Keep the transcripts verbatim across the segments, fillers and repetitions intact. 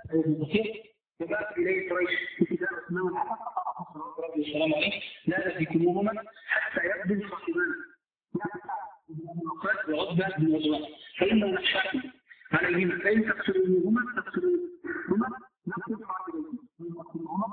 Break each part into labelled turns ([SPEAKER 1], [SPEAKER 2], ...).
[SPEAKER 1] أي ابن كثير فبعث إليه قريش في كتاب اسمه الحق صلى الله عليه وسلم لا تهلكموهما حتى يقبل صاحبان وقد وعتبة بن غزوان فإنه نخشاكم عليهما فإن تقتلوهما تقتلوهما نقتل صاحبيكم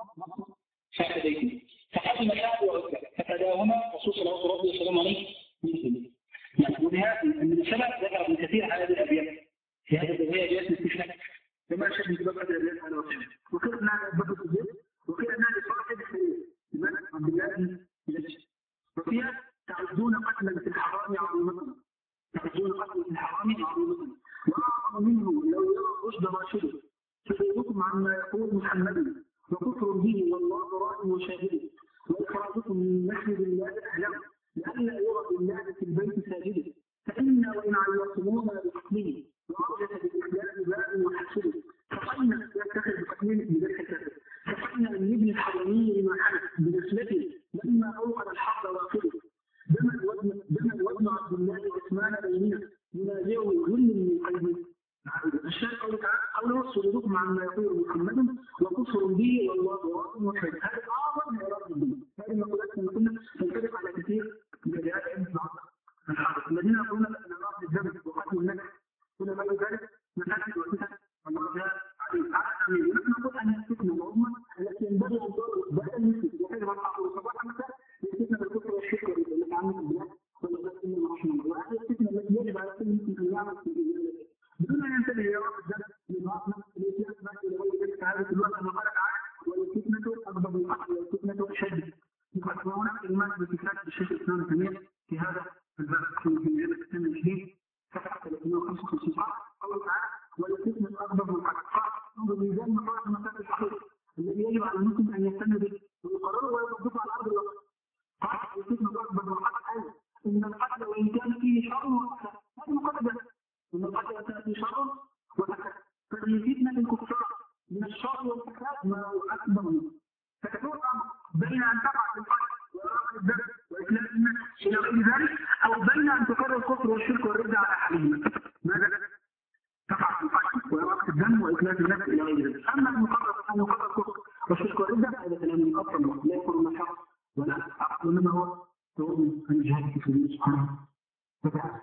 [SPEAKER 1] صاحبيكم فقدم سعد وعتبة ففداهما رسول صلى الله عليه وسلم عليه مثله. وبهذا أن السبب ذكر ابن كثير هذه الأبيات في هذه الأبيات جاءت استثناء كما شبه بقى الأبيات على وسلم وقيل أنها بقى الزيت وقيل أنها لصاحب الحديث لمن عبد الله بن وفيها تعدون قتلا في الحرام عظيمة تعدون قتلا في الحرام عظيمة وأعظم منه لو يرى رشد راشده تفيدكم عما يقول محمد وكفر به والله راء وشاهد وإخراجكم من مسجد الله أهله لئلا يرى بالله في البيت ساجدا فإن وإن علقتمونا بقتله وأرجت بالإسلام باء وحسده فقلنا يتخذ بقتله بذلك الكافر فقلنا من ابن الحرمي لما حدث بنسلته لما أوقد الحق واقده دم الوزن دم الوزن عبد الله عثمان بيننا ينازعه ظل من قلبه الشيخ قوله تعالى قوله صدقكم عما يقول محمد وكفر به والله راء وشهد هذا أعظم من إرادة الدين هذه المقولات لما كنا ننطبق على كثير من جهات علم العقل الذين يقولون أن إرادة الذنب وقتل النفس كل ما ذلك مفاسد وفتن والله جاء عليه تعالى نحن نقول أن الفتنة العظمى التي ينبغي أن تؤول بعد المسلم وحيث الحق وصباح مثلا الفتنة بالكفر والشرك التي عملت بالله والله إنه رحمه الله وهذه الفتنة التي يجب على كل مسلم أن يعمل في الدين بدون أن ينتبه إلى رأس الذنب للمعصمة التي يثبت إلى غير ذلك هذا الوقت كما قال تعالى والفتنة أغضب القتل والفتنة أشد وهناك كلمات بكتاب الشيخ الإسلام ابن تيمية في هذا الباب في مجلد السنة الجديد صفحة ثلاثمائة وخمسة وخمسين قوله تعالى والفتنة أغضب القتل انظر ميزان مقاصد مسائل الحقيقة الذي يجب على المسلم أن يهتم به ويقرره ويوظفه على أرض الواقع قال الفتنة أغضب القتل أيضا إن القتل وإن كان فيه شر وفساد هذه مقدمة إن القتل تأتي شر وفساد ففي فتنة الكفار من الشر والفساد ما هو أكبر منه فتكون بين أن تقع في القتل وإراقة الدم وإتلاف النفس إلى غير ذلك أو بين أن تقر الكفر والشرك والردة على حالهما ماذا؟ تقع في القتل وإراقة الدم وإتلاف النفس إلى غير ذلك أما المقرر أن يقر الكفر والشرك والردة هذا كلام مقطع لا يكون مشاق ولا عقل وإنما هو تؤمن أن جهاد في سبيل سبحانه وتعالى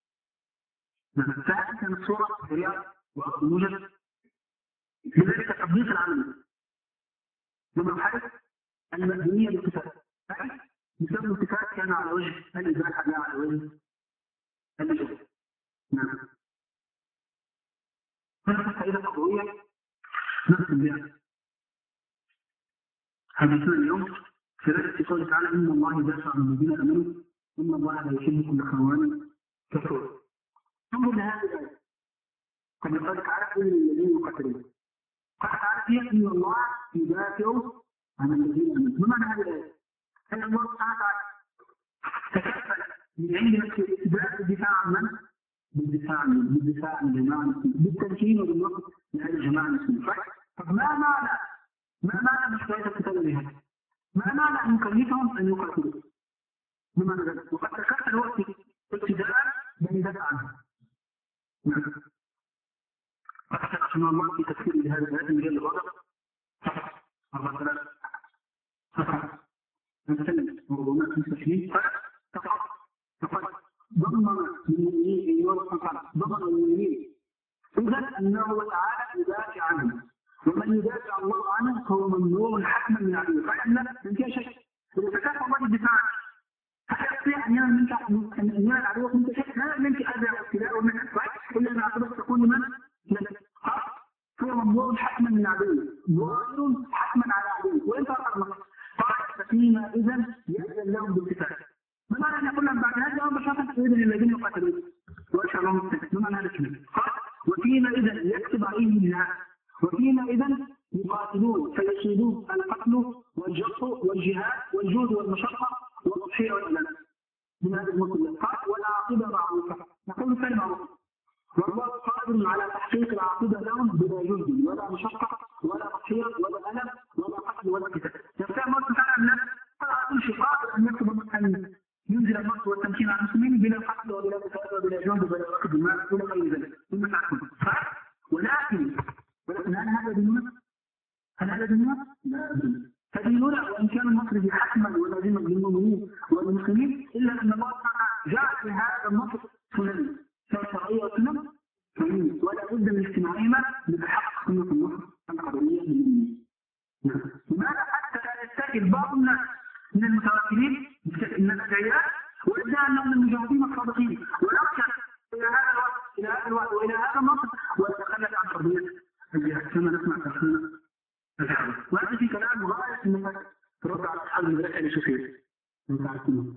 [SPEAKER 1] فهذه كانت الصورة رياض وموجب لذلك تطبيق العمل لما الحدث المبنية للكتاب مثال الكتاب كان على وجه الإباحة لا على وجه الجهل نعم هذه فائدة قضوية نختم بها حديثنا اليوم في رأس قوله تعالى إن الله يدافع عن الذين آمنوا إن الله لا يحب كل خوان كفور انظر لهذه الآية قد قال تعالى قل للذين يقاتلون قال تعالى فيها إن الله يدافع عن الذين آمنوا ما معنى هذه الآية؟ أن الله سبحانه وتعالى تكفل من عند نفسه إثبات الدفاع عن من؟ بالدفاع عن بالدفاع عن الجماعة المسلمين بالتمكين وبالوقت لهذه الجماعة المسلمين طب ما معنى ما معنى مشروعية القتال بهذا؟ ما معنى أن نكلفهم أن يقاتلوا؟ بمعنى ذلك وقد تكفل الوقت ابتداء بأن يدافع عنه قد تقسم الله في تفسير لهذا الآية من جل الغضب صفحة أربعة ثلاثة صفحة نتكلم موضوعات خمسة وعشرين فقط فقد ضمن المؤمنين في يوم القيامة ضمن المؤمنين إذا أنه تعالى يدافع عنه ومن يدافع الله عنه فهو ممنوع حتما من عدوه فإن من كل شيء إذا تكافى الله الدفاع هل يستطيع أن ينال منك أن ينال عدوك منك شيء؟ لا منك أذى وابتلاء ومنك أسرع إلا أن عقبك تكون من؟ فهو ممنوع حتما من عدوه ظاهر حتما على عدوه وإن ترك الله قال ففيما إذا يأذن لهم بالكتاب ما معنى أن يقول لهم بعد هذا أمر بشرطة إذن للذين يقاتلون وإن الله مستقيم ما معنى هذا الكلام؟ قال وفيما إذا يكتب عليهم النهاية وفيما إذا يقاتلون فيصيدون القتل والجرح والجهاد والجهد والمشقة والتضحية والألم من هذا المسلم قال والعاقبة معروفة نقول كلمة معروفة والله قادر على تحقيق العاقبة لهم بلا جهد ولا مشقة ولا تضحية ولا ألم ولا قتل ولا قتال يستطيع الله سبحانه أن كل شيء قادر أن يكتب أن ينزل النصر والتمكين على المسلمين بلا قتل وبلا قتال وبلا جهد وبلا ركض المال ولا غير ذلك مما تعرفون ولكن ولكن هذا هذا ديننا؟ هل هذا ديننا؟ لا أبدا. فديننا وإن كان النصر حتما ولازما للمؤمنين والمسلمين إلا أن الله تعالى جعل في هذا النصر سنن شرعية وسنن كونية ولا بد من اجتماعهما لتحقق سنة النصر القدرية للمؤمنين. لماذا حتى لا يستجب بعض الناس من المتوكلين من الأدعياء وإدعاء أنهم من المجاهدين الصادقين ونرجع إلى هذا الوقت إلى هذا الوقت وإلى هذا النصر ونتخلف عن قضية الجهاد كما نسمع تفسير الحديث. وهذا في كلام غاية أنك ترد على أصحاب المدرسة لشفير من تعرفونه.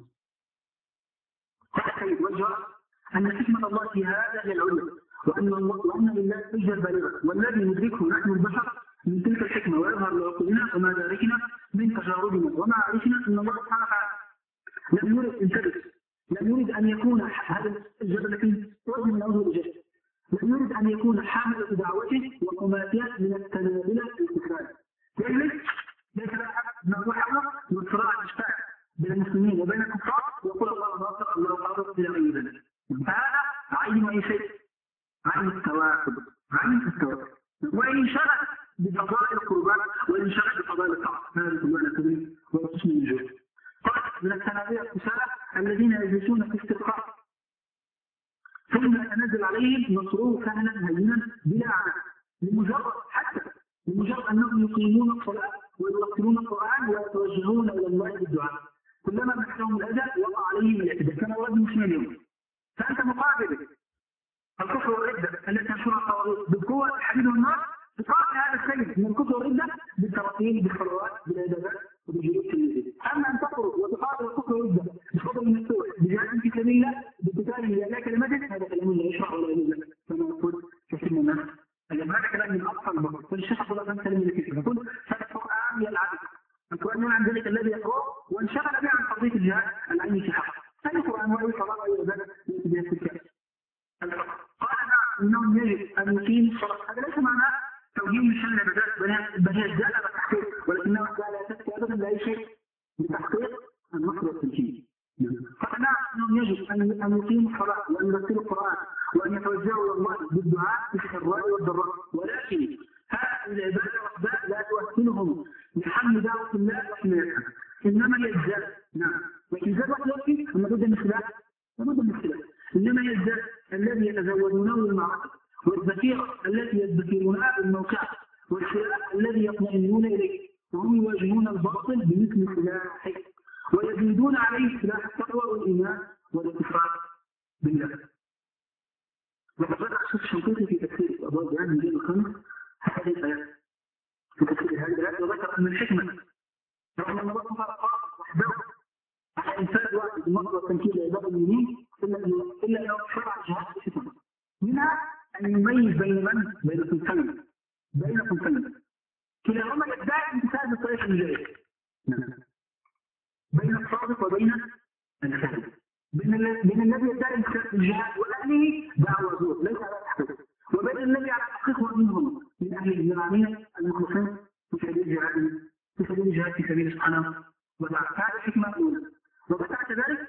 [SPEAKER 1] هذا الوجه أن حكمة الله في هذا هي العلم وأن الله وأن لله حجة بالغة والذي ندركه نحن البشر من تلك الحكمة ويظهر لعقولنا ومداركنا من تجاربنا ومعارفنا أن الله سبحانه وتعالى لم يرد انتبه لم يرد أن يكون هذا الجبل الذي وجه من أول الجبل لم يرد أن يكون حامل دعوته وقماتها من التنازل الكفار. لذلك ليس لها نروح من صراع الاشتاء بين المسلمين وبين الكفار ويقول الله ناصر الله قادر إلى غير ذلك. فهذا عين أي شيء عين التواكب عين التواكب وإن شغل بفضائل القربان وإن شغل بفضائل الطاعة هذا كله كبير وقسم الجهد. من التنابيع الكسالى الذين يجلسون في استرخاء ثم يتنزل عليهم نصروه سهلا هينا بلا عناء لمجرد حتى لمجرد انهم يقيمون الصلاه ويرتلون القران ويتوجهون الى الله بالدعاء كلما مسهم الاذى وقع عليهم الاعتداء كما ورد مسلم اليوم. فانت مقابل الكفر والرده التي تنشرها الطواغيت بالقوه الحديد والنار تقابل هذا السيد من الكفر والرده بالتراثيم بالصلوات بالعبادات وبالجلوس التلميذي. اما ان تخرج وتقابل الكفر والرده بفضل المفتوح بجهاد في سبيل الله بقتال لا كلمه هذا كلام لا يشرع ولا يجوز كما يقول كثير من الناس. هذا كلام من اقصى البشر فالشيخ عبد الله بن سليم الكثير يقول فالقران يلعب القران عن ذلك الذي يقرأ وانشغل به عن قضيه الجهاد العلمي في حقه. هذا القران وهي صلاه واي عباده بها في الكتاب. قال نعم انه يجب ان يقيم الصلاه. هذا ليس معناه توجيه من شان العبادات بل هي الزاله بالتحقيق ولكنها لا تاتي ابدا لاي شيء لتحقيق النصر والتمكين. قال نعم انه يجب ان ان يقيموا الصلاه وان يرتلوا القران وان يتوجهوا الى الله بالدعاء في السراء والضراء ولكن هذه العباده وحدها لا تؤهلهم لحمل دعوه الله وحمايتها انما هي الزاد. نعم لكن زاد واحد يكفي اما بد من خلاف لابد من خلاف انما هي الزاد الذي يتزودونه المعركه والذخيره التي يدخرونها بالموقع والسلاح الذي يطمئنون اليه وهم يواجهون الباطل بمثل سلاحه ويزيدون عليه سلاح التقوى والايمان والاتفاق بالله. وقد ذكر الشيخ الشنقيطي في تفسير الابواب الان من جيل الخمس هذه الايات في تفسير هذه الايات وذكر ان الحكمه رغم ان الله تعالى قال وحده على انفاذ واحد النصر والتمكين لعباد المؤمنين الا الا انه شرع جهاد الحكمه منها ان يميز بين من بين صنفين بين صنفين كلاهما يدعي امتثال الطريق الجائز بين الصادق وبين الكاذب بين الذي يدعي الجهاد واهله دعوه زور ليس على تحقيق وبين الذي على تحقيق منهم من اهل الجماعيه المخلصين في سبيل الجهاد في سبيل الجهاد في سبيل سبحانه وتعالى. هذه الحكمه الاولى. وبعد ذلك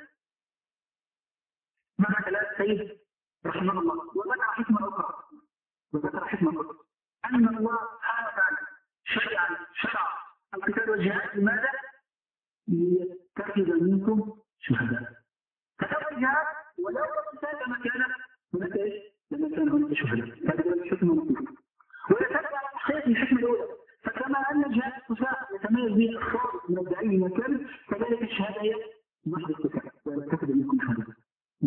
[SPEAKER 1] مع كلام السيد رحمه الله وذكر حكمه اخرى وذكر حكمه اخرى ان الله سبحانه وتعالى شرع شرع القتال والجهاد لماذا؟ ليتخذ منكم شهداء. فتبقى الجهاد ولو القتال كما كان هناك ايش؟ لما كان هناك شهداء. هذه الحكمه المطلوبه. ويتبع تحقيق الحكمه الاولى فكما ان الجهاد القتال يتميز به الصادق من الدعي من الكذب كذلك الشهاده هي محض القتال ويتخذ منكم شهداء.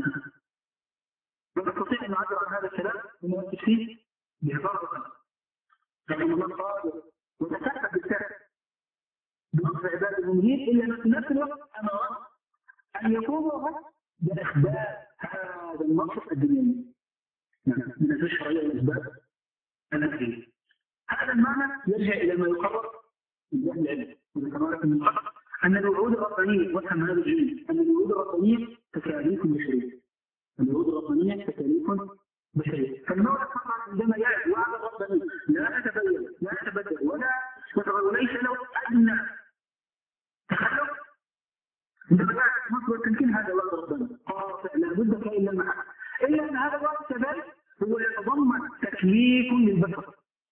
[SPEAKER 1] ونستطيع ان نعبر عن هذا الكلام ونؤكد فيه بهزار لأن الله قال وتكفى بالكفر بنصر عباد المؤمنين إلا في نفس الوقت أمر أن يقوموا بأسباب هذا النصر الدنيوي من الشرعية والأسباب الأخيرة. هذا المعنى يرجع إلى ما يقرر من أهل العلم وكما من قبل أن الوعود الربانية وفهم هذا الجميل أن الوعود الربانية تكاليف بشرية. الوعود الربانية تكاليف بشرية. فالمولى فقط عندما يعد وعد الرباني لا يتبين لا يتبدل ولا وليس له أدنى تخلف عندما يعد مصر التمكين هذا وعد الرباني قاطع لا بد كائن المحل إلا أن هذا الوعد كذلك هو يتضمن تكليف للبشر. عندما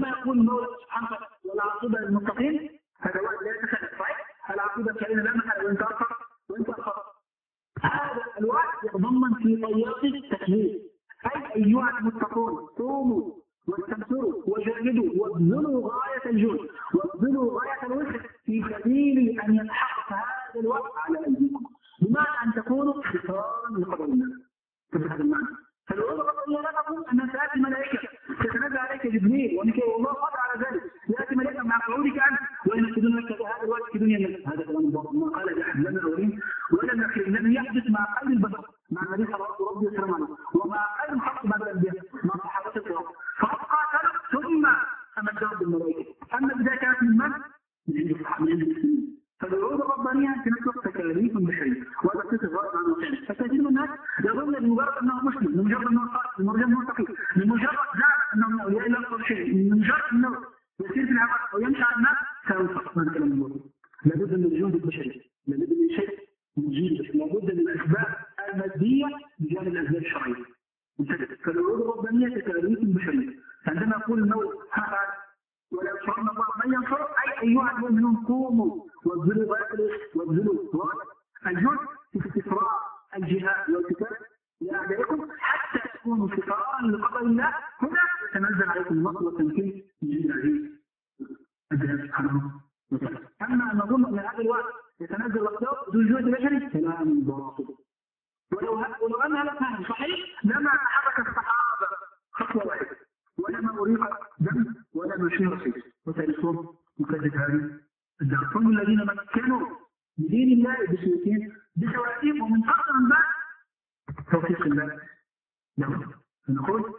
[SPEAKER 1] يقول المولى سبحانه وتعالى والعاقبة للمتقين، هذا وعد لا يتخلف صحيح؟ العاقبة كائنة لا محل وانت أخر وانت أخر. هذا الوعد يتضمن في طيات التكليف، أي أيها المتقون قوموا واستبصروا وجاهدوا وابذلوا غاية الجهد وابذلوا غاية الوسع في سبيل أن يتحقق هذا الوعد على أيديكم، بمعنى أن تكونوا اختصارا لقدر الله. بهذا المعنى فالوعد الله لا تقول أن تأتي ملائكة تتنزل عليك جبريل وميكائيل والله قادر على ذلك، يأتي ملائكة مع قولك أنت وإن يكيدون لك هذا الوعد في دنيا الناس. هذا كلام الله ما قال لأحد لنا الأولين ولا الأخير الذي يحدث مع قلب البشر مع النبي صلى الله عليه وسلم ومع قلب الحق بعد الأنبياء مع صحابة الكرام، فقاتل ثم أمدهم بالملائكة. أما بداية كانت من من؟ من عند الصحابة فالوعود الربانية تنسق تكاليف بشرية وهذا قصة غائب عن وسائل. فكثير من الناس يظن لمجرد أنه مسلم، لمجرد أنه صالح، لمجرد أنه تقي، لمجرد زعم أنه من أولياء الله أكثر شيء، لمجرد أنه يسير في العمل أو يمشي على الناس سينفق. هذا كلام الله. لابد من الجهد البشري، لابد من شيء من جيد، لابد من الأسباب المادية بجانب الأسباب الشرعية. فالوعود الربانية تكاليف بشرية. عندما يقول المولى هذا ولا ينصرن الله من ينصر أي أيها المؤمنون قوموا وابذلوا غاية وابذلوا الجهد في استفراغ الجهاد والقتال لأعدائكم حتى تكونوا استفراغا لقضاء الله. هنا يتنزل عليكم النصر والتمكين من جند العزيز الله سبحانه وتعالى. أما أن نظن أن هذا الوقت يتنزل الأقدار ذو الجهد البشري كلام باطل. ولو ولو أن هذا كان صحيح لما حرك الصحابة خطوة واحدة ولما أريق دم ولا مشير سيف وتاريخهم مكذب هذه الدار. هم الذين مكنوا بدين الله بسيوتين بسواتيم ومن أكثر من بعد توفيق الله لهم. فنقول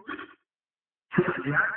[SPEAKER 1] شيخ الجهاد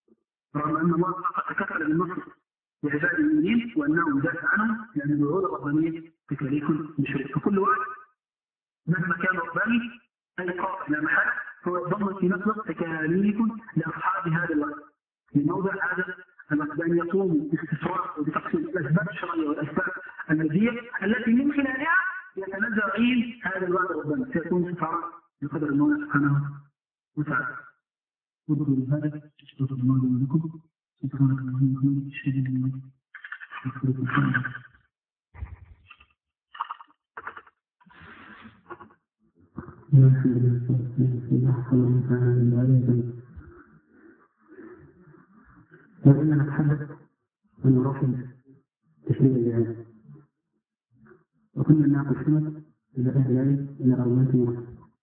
[SPEAKER 1] رغم أن الله قد تكفل بالنصر لعباد المؤمنين وأنه مدافع عنهم لأن الوعود الربانية تكاليف بشرية. فكل واحد مهما كان رباني أي قاطع لا محل هو يتضمن في نفسه تكاليف لأصحاب هذا الوقت لموضع هذا الوقت بأن يقوموا باستفراغ وبتقسيم الأسباب الشرعية والأسباب المادية التي من خلالها يتنزل عين هذا الوعد الرباني سيكون استفراغ بقدر الله سبحانه وتعالى. وضعوا لهذا تشكر الله ولكم سبحانك اللهم وبحمدك أشهد أن لا إله إلا أنت. وإننا نتحدث عن مراحل تشريع الجهاد وكنا نناقش سنة إلى أهل العلم إلى أربعة واحد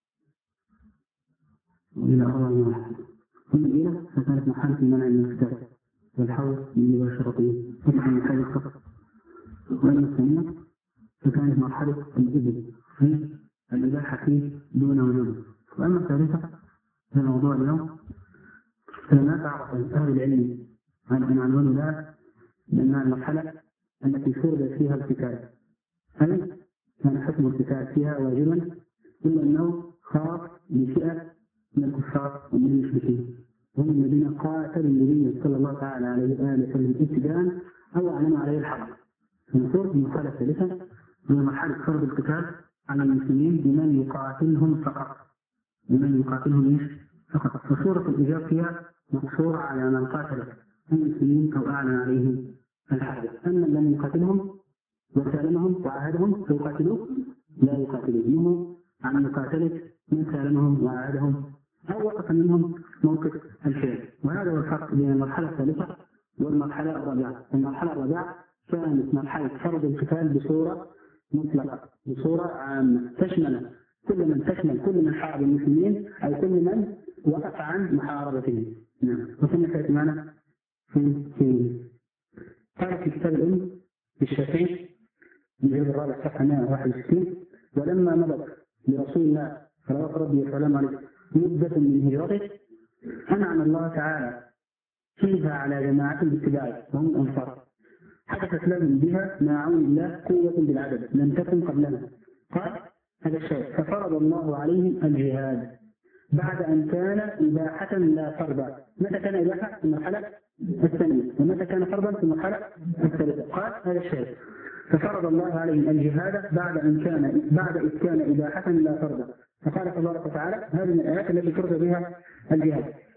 [SPEAKER 1] وإلى أربعة واحد. ثم الأولى فكانت محالة المنع من الكتاب والحول بمباشرته فتح محل الخطر. وأما الثانية فكانت مرحلة الإبل في الإباحة فيه دون وجود. وأما الثالثة في موضوع اليوم فما تعرف أهل العلم عن أن عنوان لها لأنها المرحلة التي فرض فيها القتال، أي كان حكم القتال فيها واجبا إلا أنه خاص بفئة من الكفار ومن المشركين هم الذين قاتلوا النبي صلى الله تعالى عليه وآله وسلم ابتداء أو أعلنوا عليه الحرب. فنقول المرحلة الثالثة هي مرحلة فرض القتال على المسلمين بمن يقاتلهم فقط بمن يقاتلهم فقط. فصورة الإجابة فيها مقصورة على من قاتل المسلمين أو أعلن عليهم الحرب. أما من يقاتلهم وسالمهم وعاهدهم فيقاتلوه لا يقاتلونه عن مقاتلة من سالمهم وعاهدهم أو وقف منهم موقف الفعل. وهذا هو الفرق بين المرحلة الثالثة والمرحلة الرابعة. المرحلة الرابعة كانت مرحلة فرض القتال بصورة مطلقة بصورة عامة تشمل كل من تشمل كل من حارب المسلمين أو كل من وقف عن محاربتهم. نعم. وكما كانت معنا في في قال في كتاب الأم في الشافعي الجزء الرابع صفحة مئة وواحد وستين ولما مضت لرسول الله صلوات ربي وسلامه عليه مدة من هجرته أنعم الله تعالى فيها على جماعة باتباعه وهم الأنصار حدثت لهم بها مع عون الله قوة بالعدد لم تكن قبلنا. قال هذا الشيء ففرض الله عليهم الجهاد بعد أن كان إباحة لا فرضا. متى كان إباحة؟ في المرحلة الثانية. ومتى كان فرضا؟ في المرحلة الثالثة. قال هذا الشيء ففرض الله عليهم الجهاد بعد أن كان بعد إذ كان إباحة لا فرضا. فقال تبارك وتعالى هذه من الآيات التي فرض بها الجهاد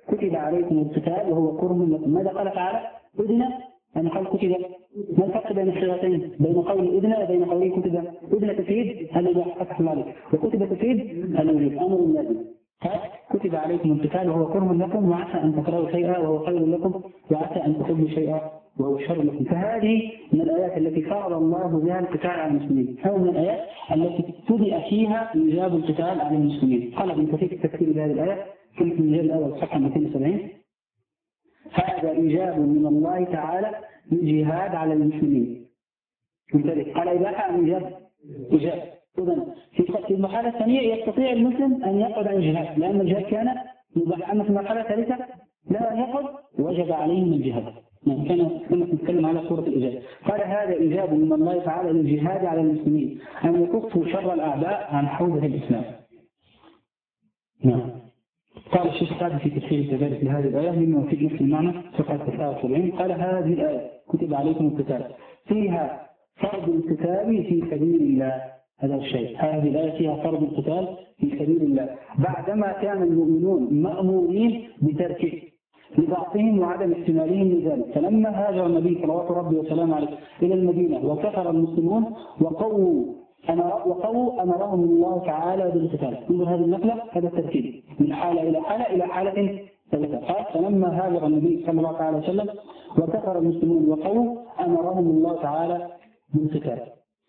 [SPEAKER 2] كتب عليكم القتال وهو كره لكم. ماذا قال تعالى؟ أذن أن قال كتب. ما الفرق بين الصيغتين؟ بين قول أذن وبين قوله كتب؟ أذن تفيد الإباحة فتح الله عليك، وكتب تفيد الوجوب أمر لازم. كتب عليكم القتال وهو كره لكم وعسى أن تكرهوا شيئا وهو خير لكم وعسى أن تحبوا شيئا وهو شر لكم. فهذه من الآيات التي فرض الله بها القتال على المسلمين، أو من الآيات التي ابتدأ فيها إيجاب القتال على المسلمين. قال ابن كثير التفسير بهذه الآية في المجلد الأول صفحة مئتين وسبعين: هذا إيجاب من الله تعالى للجهاد على المسلمين. قال إباحة أم إيجاب؟ إيجاب. إذن في المرحلة الثانية يستطيع المسلم أن يقعد عن الجهاد لأن الجهاد كان مباح، أما في المرحلة الثالثة لا يقعد وجب عليهم الجهاد. يعني كان كما نتكلم على سورة الإيجاب. قال هذا إيجاب من الله تعالى للجهاد على المسلمين أن يكفوا شر الأعداء عن حوزة الإسلام. نعم. قال الشيخ السعدي في تفسير كذلك لهذه الآية مما يفيد نفس المعنى صفحة تسعة وسبعين: قال هذه الآية كتب عليكم القتال فيها فرض القتال في سبيل الله. هذا الشيء، هذه الآية فيها فرض القتال في سبيل الله بعدما كان المؤمنون مأمورين بتركه لضعفهم وعدم احتمالهم لذلك. فلما هاجر النبي صلوات ربي وسلامه عليه إلى المدينة وكفر المسلمون وقووا أمر وقووا أمرهم الله تعالى بالقتال. انظر هذه النقلة، هذا الترتيب من حالة إلى حالة إلى حالة ثالثة. قال فلما هاجر النبي صلى الله عليه وسلم وكفر المسلمون وقووا أمرهم الله تعالى بالقتال.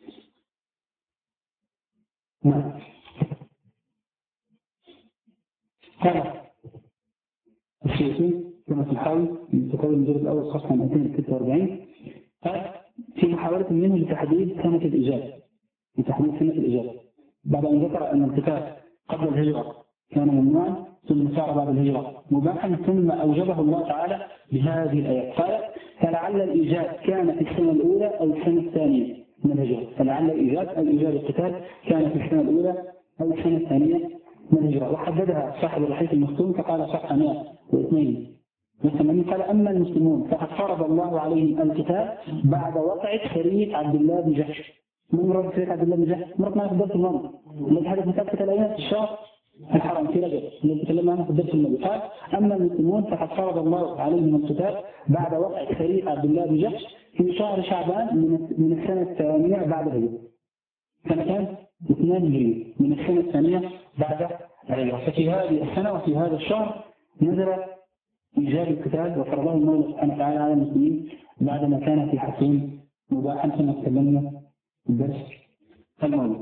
[SPEAKER 2] نعم. قال الشيخين كما في الحاوي من تكون المجلد الأول صفحة مئتين وستة وأربعين: قال في محاولة منه لتحديد سنة الإجابة، لتحديد سنة الإجابة بعد أن ذكر أن القتال قبل الهجرة كان ممنوعا ثم صار بعد الهجرة مباحا ثم أوجبه الله تعالى بهذه الآيات. قال فلعل الإيجاب كان في السنة الأولى أو السنة الثانية من الهجرة. فلعل الإيجاب الإيجاب القتال كان في السنة الأولى أو السنة الثانية من الهجرة، وحددها صاحب الرحيق المختوم فقال صفحة مئة واثنين وثمانين: قال أما المسلمون فقد فرض الله عليهم القتال بعد وقع سرية عبد الله بن جحش. من مرض سرية عبد الله بن جحش؟ مرض معنا في الدرس الماضي الذي حدث مثبت الأيام في الشهر الحرام في رجب الذي تكلمنا عنه في الدرس الماضي. قال أما المسلمون فقد فرض الله عليهم القتال بعد وقع سرية عبد الله بن جحش في شهر شعبان من السنة الثانية بعد الهجرة. سنة اثنان هجرية من السنة الثانية بعد الهجرة. ففي هذه السنة وفي هذا الشهر نزل إيجاب القتال وفرضه الله سبحانه وتعالى على المسلمين بعدما كان في حقهم مباحا كما تكلمنا في الدرس الماضي.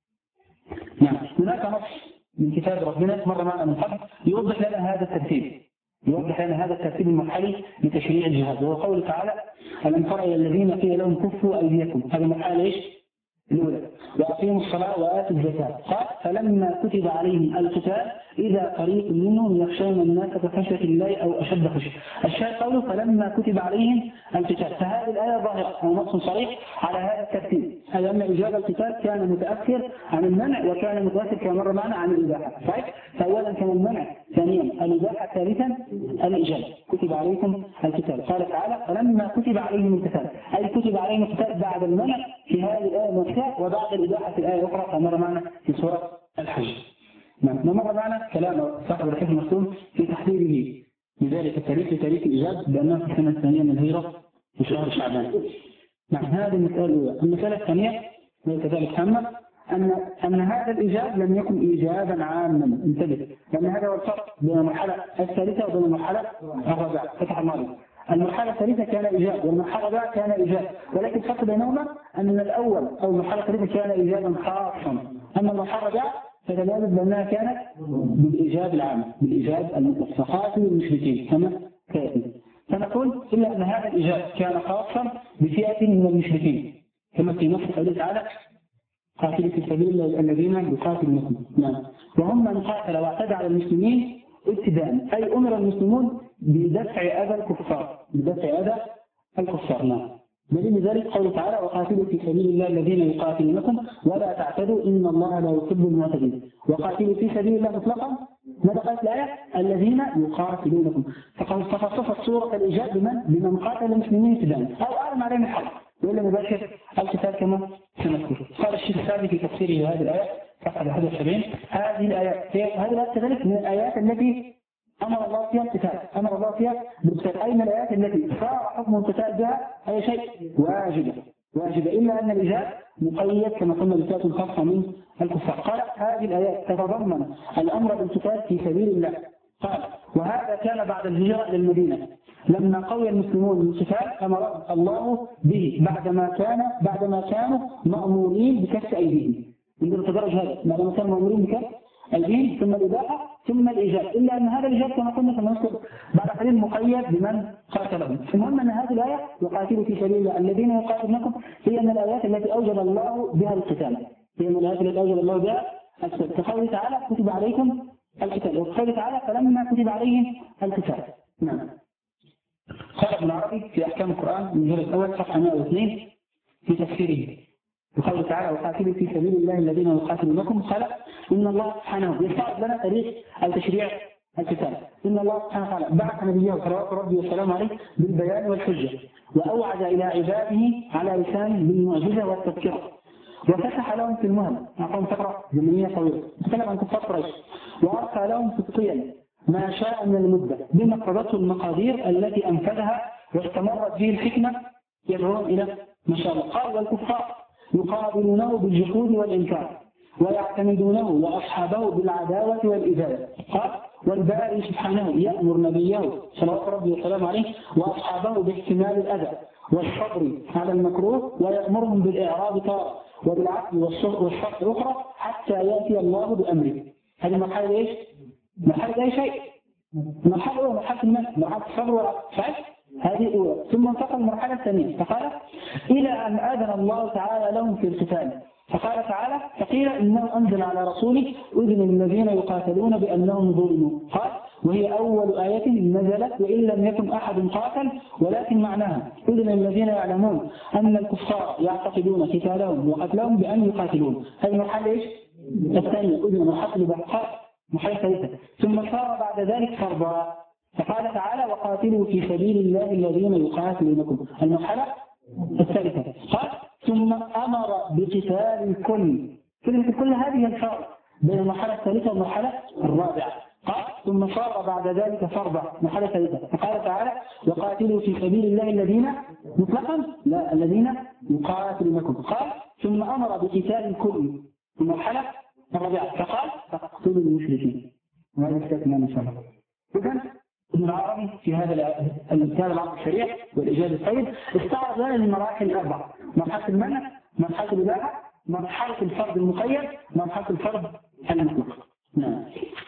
[SPEAKER 2] نعم. هناك نص من كتاب ربنا مر معنا من قبل يوضح لنا هذا الترتيب، يوضح لنا هذا الترتيب المرحلي لتشريع الجهاد، وهو قوله تعالى: ألم تر إلى الذين قيل لهم كفوا أيديكم. هذا مرحلة ايش؟ الأولى. وأقيموا الصلاة وآتوا الزكاة. قال فلما كتب عليهم القتال إذا فريق منهم يخشون الناس كخشية الله أو أشد خشية. الشاهد قوله فلما كتب عليهم القتال. فهذه الآية ظاهرة ونص صريح على هذا الترتيب، أي أن إجابة القتال كان متأخر عن المنع وكان متأخر كما مر معنا عن الإباحة. صحيح؟ فأولا كان المنع، ثانيا الإباحة، ثالثا الإجابة. كتب عليكم القتال. قال تعالى فلما كتب عليهم القتال، أي كتب عليهم القتال بعد المنع في هذه الآية نفسها وبعد الإباحة في الآية الأخرى كما مر معنا في سورة الحج. نعم. مر معنا كلام صاحب الرحيق المختوم في تحذيره لذلك التاريخ لتاريخ الإيجاب بأنه في السنة الثانية من الهجرة في شهر شعبان. نعم. هذه المسألة الأولى. المسألة الثانية وهي كذلك هامة أن أن هذا الإيجاب لم يكن إيجابا عاما. انتبه، لأن هذا هو الفرق بين المرحلة الثالثة وبين المرحلة الرابعة. فتح الماضي. المرحلة الثالثة كان إيجاب والمرحلة الرابعة كان إيجاب، ولكن الفرق بينهما أن الأول أو المرحلة الثالثة كان إيجابا خاصا، أما المرحلة الرابعة فتلابس بأنها كانت بالإيجاب العام، بالإيجاب المطلق، فقاتلوا المشركين كما كاتب. فنقول إلا أن هذا الإيجاب كان خاصا بفئة من المشركين كما في نص قوله تعالى قاتلوا في سبيل الله الذين يقاتلونكم. نعم. وهم من قاتل واعتدى على المسلمين ابتداء، أي أمر المسلمون بدفع أذى الكفار، بدفع أذى الكفار. نعم. دليل ذلك قوله تعالى وقاتلوا في سبيل الله الذين يقاتلونكم ولا تعتدوا إن الله لا يحب المعتدين. وقاتلوا في سبيل الله مطلقا. ماذا قالت الآية؟ الذين يقاتلونكم. فقد تخصصت سورة الإيجاب بمن؟ بمن قاتل المسلمين ابتداء أو أعلم عليهم الحرب وإلا مباشر القتال كما سنذكر. قال الشيخ السعدي في تفسيره هذه الآية صفحة واحد وسبعين: هذه الآيات هذه الآيات كذلك من الآيات التي أمر الله فيها القتال، أمر الله فيها بالقتال. أين الآيات التي صار حكم القتال بها أي شيء واجبة واجبة إلا أن الإجابة مقيد كما قلنا بفئة خاصة من الكفار. قال هذه الآيات تتضمن الأمر بالقتال في سبيل الله. قال وهذا كان بعد الهجرة للمدينة لما قوي المسلمون بالقتال أمر الله به بعدما كان بعدما كانوا مأمورين بكف أيديهم. من تدرج هذا بعدما كانوا مأمورين بكف أيديهم ثم الإباحة ثم الإيجاب، إلا أن هذا الإيجاب كما قلنا كما نذكر بعد قليل مقيد بمن قاتلهم. المهم أن هذه الآية يقاتلوا في سبيل الله الذين يقاتلونكم هي من الآيات التي أوجب الله بها القتال، هي من الآيات التي أوجب الله بها القتال. كقوله تعالى كتب عليكم القتال، وقوله تعالى فلما كتب عليهم القتال. نعم. قال ابن العربي في أحكام القرآن من الجزء الأول صفحة مئة واثنين في تفسيره وقال تعالى وقاتلوا في سبيل الله الذين يقاتلونكم قال إن الله سبحانه يستعرض لنا تاريخ التشريع القتال. إن الله سبحانه وتعالى بعث نبيه صلوات ربي وسلامه عليه بالبيان والحجة وأوعد إلى عباده على لسان بالمعجزة والتذكرة وفتح لهم في المهل أعطاهم فترة زمنية طويلة تكلم عن كفار قريش وأرسل لهم في الطيل ما شاء من المدة بما اقتضته المقادير التي أنفذها واستمرت به الحكمة يدعون إلى ما شاء الله. قال والكفار يقابلونه بالجحود والإنكار ويعتمدونه وأصحابه بالعداوة والإزالة. قال والباري سبحانه يأمر نبيه صلوات ربي وسلامه عليه وأصحابه باحتمال الأذى والصبر على المكروه ويأمرهم بالإعراض تارة وبالعقل والصبر أخرى حتى يأتي الله بأمره. هذه مرحلة إيش؟ مرحلة أي شيء؟ مرحلة أولى مرحلة النفس مرحلة الصبر والعقل هذه أولى. ثم انتقل المرحلة الثانية فقال إلى أن آذن الله تعالى لهم في القتال فقال تعالى فقيل إنه أنزل على رسوله أذن الذين يقاتلون بأنهم ظلموا. قال وهي أول آية نزلت وإن لم يكن أحد قاتل ولكن معناها أذن الذين يعلمون أن الكفار يعتقدون قتالهم وقتلهم بأن يقاتلون. هذه المرحلة إيش؟ الثانية أذن مرحلة البحث مرحلة ثالثة. ثم صار بعد ذلك فرضا فقال تعالى وقاتلوا في سبيل الله الذين يقاتلونكم المرحلة الثالثة. قال ثم أمر بقتال الكل. كلمة الكل هذه الفرق بين المرحلة الثالثة والمرحلة الرابعة. قال ثم صار بعد ذلك فرضا مرحلة ثالثة فقال تعالى وقاتلوا في سبيل الله الذين مطلقا لا الذين يقاتلونكم. قال ثم أمر بقتال الكل في المرحلة الرابعة فقال فاقتلوا المشركين. وهذا استثناء إن شاء الله. إذن ابن العربي في هذا الكتاب العقد الشريع والإجازة الطيب استعرض لنا المراحل الأربعة: مرحلة المنع، مرحلة الإباحة، مرحلة الفرض المقيد، مرحلة الفرض المطلق. نعم.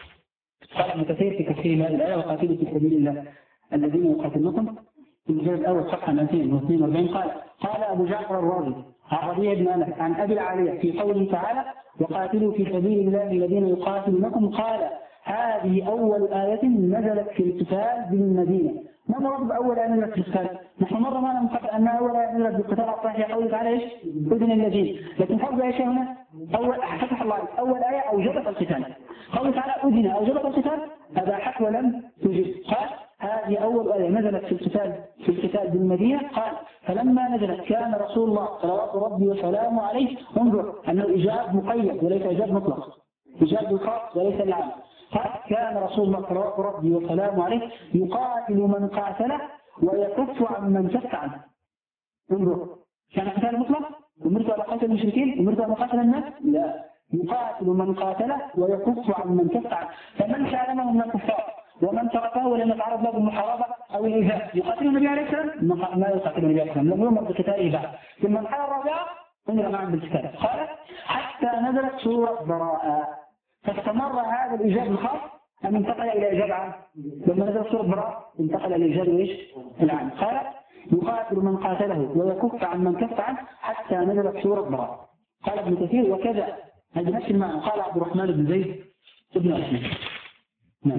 [SPEAKER 2] قال ابن كثير في تفسير هذه الآية وقاتلوا في سبيل الله الذين يقاتلونكم في الجزء الأول صفحة مئتين واثنين وأربعين قال قال أبو جعفر الرازي عن ربيع بن أنس عن أبي العالية في قوله تعالى وقاتلوا في سبيل الله الذين يقاتلونكم قال هذه أول آية نزلت في القتال بالمدينة. ما مرض بأول آية نزلت في القتال؟ نحن مرة ما نقول أن أول آية نزلت بالقتال الصحيح قوله تعالى إيش؟ أذن الذين. لكن قول إيش هنا؟ أول فتح الله أول آية أوجبت القتال. قوله تعالى أذن أوجبت القتال أباحت ولم تجب. قال هذه أول آية نزلت في القتال في القتال بالمدينة. قال فلما نزلت كان رسول الله صلوات ربي وسلامه عليه انظر أنه إجاب مقيد وليس إجاب مطلق، إجاب الخاص وليس العام. قال كان رسول الله صلوات ربي وسلامه عليه يقاتل من قاتله ويكف عن من كف عنه. انظر كان قتال مطلق أمرت على قتل المشركين أمرت على قتل الناس؟ لا، يقاتل من قاتله ويكف عن من كف عنه. فمن سالمه من الكفار ومن تركه ولم يتعرض له بالمحاربة أو الإيذاء يقاتل النبي عليه السلام؟ ما يقاتل النبي عليه السلام، لم يؤمر بقتاله بعد. ثم المرحلة الرابعة أمر معهم بالقتال. قال حتى نزلت سورة براءة فاستمر هذا الإيجاب الخاص أم انتقل إلى إيجاب عام؟ لما نزلت سورة براءة انتقل إلى إيجاب إيش؟ العام. قال يقاتل من قاتله ويكف عن من كف عنه حتى نزلت سورة براءة. قال ابن كثير وكذا هذا نفس المعنى قال عبد الرحمن بن زيد ابن أسلم. نعم.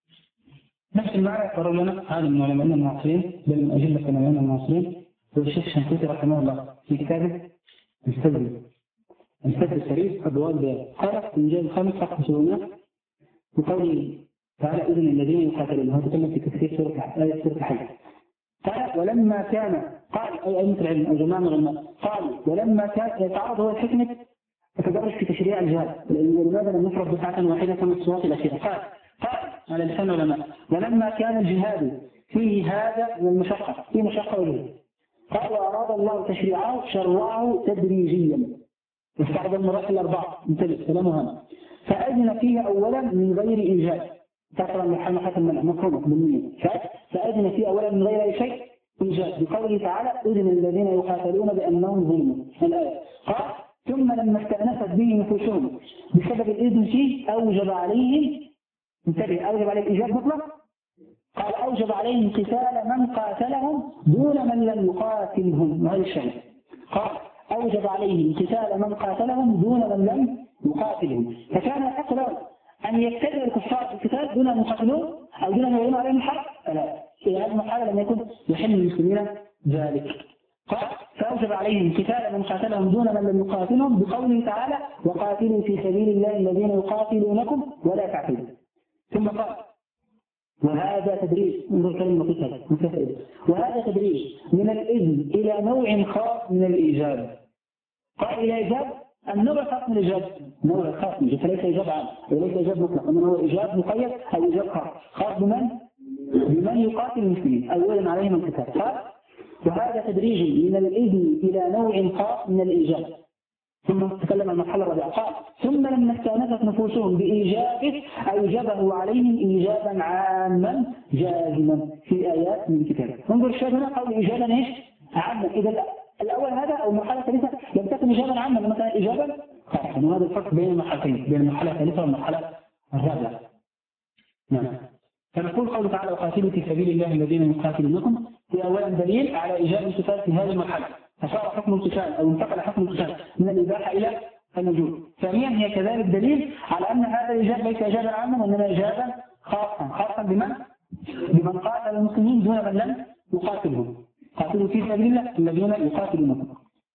[SPEAKER 2] نفس المعنى قرر لنا هذا من علماء المعاصرين بل من أجل علماء المعاصرين هو الشيخ الشنقيطي رحمه الله في كتابه المستدرك المستدرك الشريف أبواب البيان. قال في الإنجيل الخامس صفحة سبعمائة بقوله تعالى إذن الذين يقاتلون. هذا تكلم في تفسير سورة آية سورة الحج. قال ولما كان قال أي أئمة العلم أو جماعة من العلماء قال ولما كان يتعرض هو الحكمة التدرج في تشريع الجهاد لماذا لم نفرض دفعة واحدة كما الصوات الأخيرة. قال قال على لسان العلماء. ولما كان الجهاد فيه هذا من المشقة، في مشقة وجهه، قال وأراد الله تشريعه شرعه تدريجيا استعرض المراحل الأربعة انتبه كلامه هنا. فأذن فيه أولا من غير إيجاب تقرأ محمد حسن المنع مفهومة بالنية. فأذن فيه أولا من غير أي شيء إيجاب بقوله تعالى أذن الذين يقاتلون بأنهم ظلموا الآية. قال ثم لما استأنست به نفوسهم بسبب الإذن فيه أوجب عليهم انتبه أوجب عليه الإيجاب مطلق. قال أوجب عليهم قتال من قاتلهم دون من لم يقاتلهم وهذا الشيء. قال أوجب عليهم قتال من قاتلهم دون من لم يقاتلهم. فكان يحق لهم أن يبتدئ الكفار في القتال دون أن يقاتلون أو دون أن يعلنوا عليهم الحق. لا في هذه المرحلة لم يكن يحل للمسلمين ذلك. قال فأوجب عليهم قتال من قاتلهم دون من لم يقاتلهم بقوله تعالى وقاتلوا في سبيل الله الذين يقاتلونكم ولا تعتدوا. ثم قال وهذا تدريج انظر كلمة قتال وهذا تدريج من الإذن إلى نوع خاص من الإيجاب. قال إلى إيجاب النوع خاص من الإيجاب نوع خاص من الإيجاب فليس إيجاب عام وليس إيجاب مطلق إنما هو إيجاب مقيد أو إيجاب خاص خاص بمن بمن يقاتل المسلمين أولا عليهم القتال. قال وهذا تدريج من الإذن إلى نوع خاص من الإيجاب. ثم تكلم عن المرحلة الرابعة قال ثم لما استأنست نفوسهم بإيجابه أوجبه عليهم إيجابا عاما جازما في آيات من الكتاب. انظر الشاهد هنا قول إيجابا إيش؟ عاما. إذا الأول هذا أو المرحلة الثالثة لم تكن إيجابا عاما لما كان إيجابا خاصا. وهذا الفرق بين المرحلتين بين المرحلة الثالثة والمرحلة الرابعة. نعم. فنقول قوله تعالى وقاتلوا في سبيل الله الذين يقاتلونكم في أولا دليل على إيجاب القتال في هذه المرحلة فصار حكم القتال أو انتقل حكم القتال من الإباحة إلى الوجوب. ثانيا هي كذلك دليل على أن هذا الإيجاب ليس إيجابا عاما وإنما إيجابا خاصا خاصا بمن؟ بمن قاتل المسلمين دون من لم يقاتلهم. قاتلوا في سبيل الله الذين يقاتلونكم.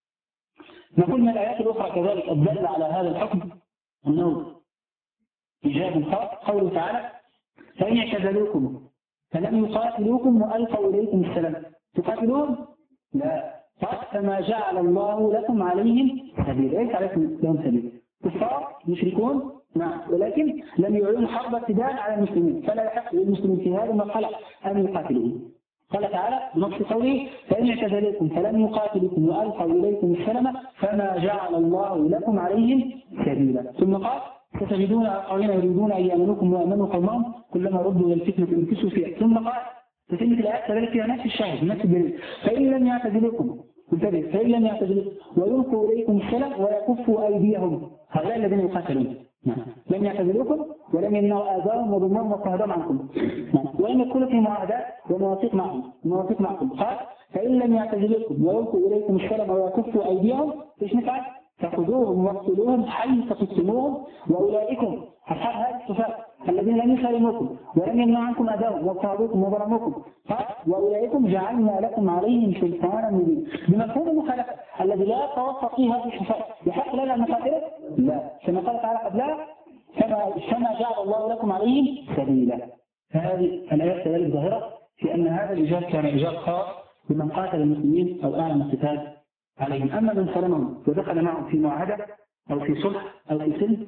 [SPEAKER 2] نقول من الآيات الأخرى كذلك الدالة على هذا الحكم أنه إيجاب خاص قوله تعالى فإن اعتزلوكم فلم يقاتلوكم وألقوا إليكم السلام تقاتلون؟ لا. فما جعل الله لكم عليهم سبيلا ليس عليكم لهم سبيل. كفار مشركون نعم ولكن لم يعلنوا حرب ابتداء على المسلمين فلا يحق للمسلمين في هذه المرحلة أن يقاتلوهم. قال تعالى بنص قوله فإن اعتزلوكم فلم يقاتلوكم وألقوا إليكم السلام فما جعل الله لكم عليهم سبيلا. ثم قال ستجدون آخرين يريدون أن يأمنوكم وأمنوا قومهم كلما ردوا إلى الفتنة انكسوا فيها. ثم قال تتمة الآيات كذلك فيها نفس الشاهد نفس الدليل فإن لم يعتزلوكم فإن لم يعتزلوكم ويلقوا إليكم السلام ويكفوا أيديهم هؤلاء الذين يقاتلون لم يعتزلوكم ولم يمنعوا آذاهم وضمهم وصهدهم عنكم ولم يدخلوا في معاهدات ومواثيق معهم مواثيق معكم. قال فإن لم يعتزلوكم ويلقوا إليكم السلام ويكفوا أيديهم إيش نفعل؟ فخذوهم واقتلوهم حيث قتلتموهم وأولئكم أصحاب هذه الصفات الذين لم يسلموكم ولم يمنعوا عنكم أذاهم وقتلوكم وظلموكم وأولئكم جعلنا لكم عليهم سلطانا مبينا. بمفهوم المخالفة الذي لا توفق فيه هذه الصفات يحق لنا أن نقاتله؟ لا. كما قال تعالى قبلها فما فما جعل الله لكم عليهم سبيلا. فهذه الآيات كذلك ظاهرة في أن هذا الإيجاب كان إيجاب خاص بمن قاتل المسلمين أو أعلن القتال عليهم. أما من سلمهم ودخل معهم في معاهدة أو في صلح أو في سلم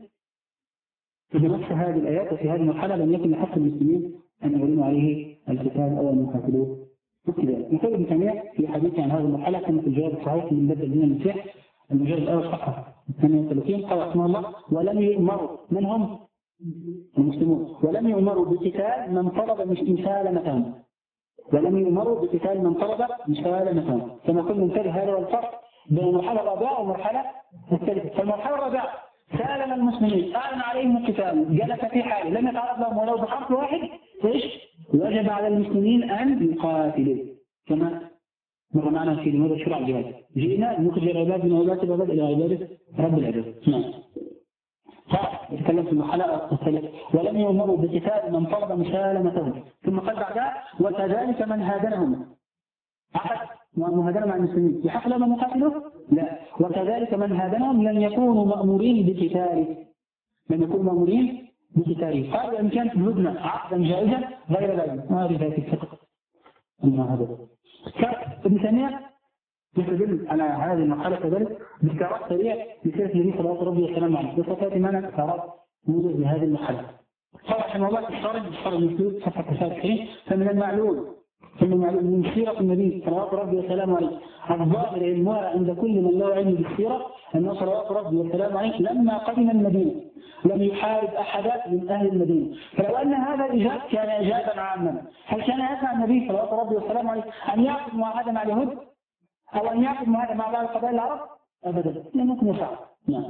[SPEAKER 2] فبنفس هذه الآيات وفي هذه المرحلة لم يكن يحق المسلمين أن يعلنوا عليه القتال أو أن يقاتلوه بالكذا. نقول ابن تيمية في حديث عن هذه المرحلة كما في الجواب الصحيح من بدء من المسيح المجلد الأول صفحة ثمانية وثلاثين قال رحمه الله ولم يؤمروا من هم المسلمون ولم يؤمروا بقتال من طلب مسالمتهم ولم يؤمروا بقتال من طلب مسالمتهم. كما قلنا ننتبه هذا الفرق بين المرحلة الرابعة والمرحلة الثالثة. فالمرحلة الرابعة سالم المسلمين أعلن عليهم القتال جلس في حاله لم يتعرض لهم ولو بحرف واحد ايش؟ وجب على المسلمين أن يقاتلوا كما مر معنا في لماذا شرع الجهاد جئنا نخرج العباد من عبادة العباد إلى عبادة رب العباد. نعم. تكلم في المرحلة الثالثة ولم يؤمروا بقتال من طلب مسالمتهم. ثم قال بعدها وكذلك من هادنهم أحد مهادنة مع المسلمين يحق لهم أن يقاتلوه؟ لا. وكذلك من هادنهم لن يكونوا مأمورين بقتاله لن يكونوا مأمورين بقتاله. قال وإن كانت الهدنة عقدا جائزا غير لازم هذه ذات الفقه المعاهدة. ابن تيمية يستدل على هذه المرحلة كذلك باستعراض سريع لسيرة النبي صلى الله عليه وسلم وسلامه عليه وصفات معنى استعراض موجز لهذه المرحلة. قال رحمه الله في الشرح الشرح المسلوب صفحة تسعة وتسعين فمن المعلوم ثم معلوم من سيرة النبي صلوات ربي وسلامه عليه الظاهر علمها عند كل من له علم بالسيرة أنه صلوات ربي وسلامه عليه لما قدم المدينة لم يحارب أحدا من أهل المدينة. فلو أن هذا الإجابة كان إجابة عاما، هل كان يسعى النبي صلوات ربي وسلامه عليه أن يعقد معاهدة مع اليهود أو أن يعقد معاهدة مع بعض القبائل العرب؟ أبدا، لم يكن يفعل. نعم.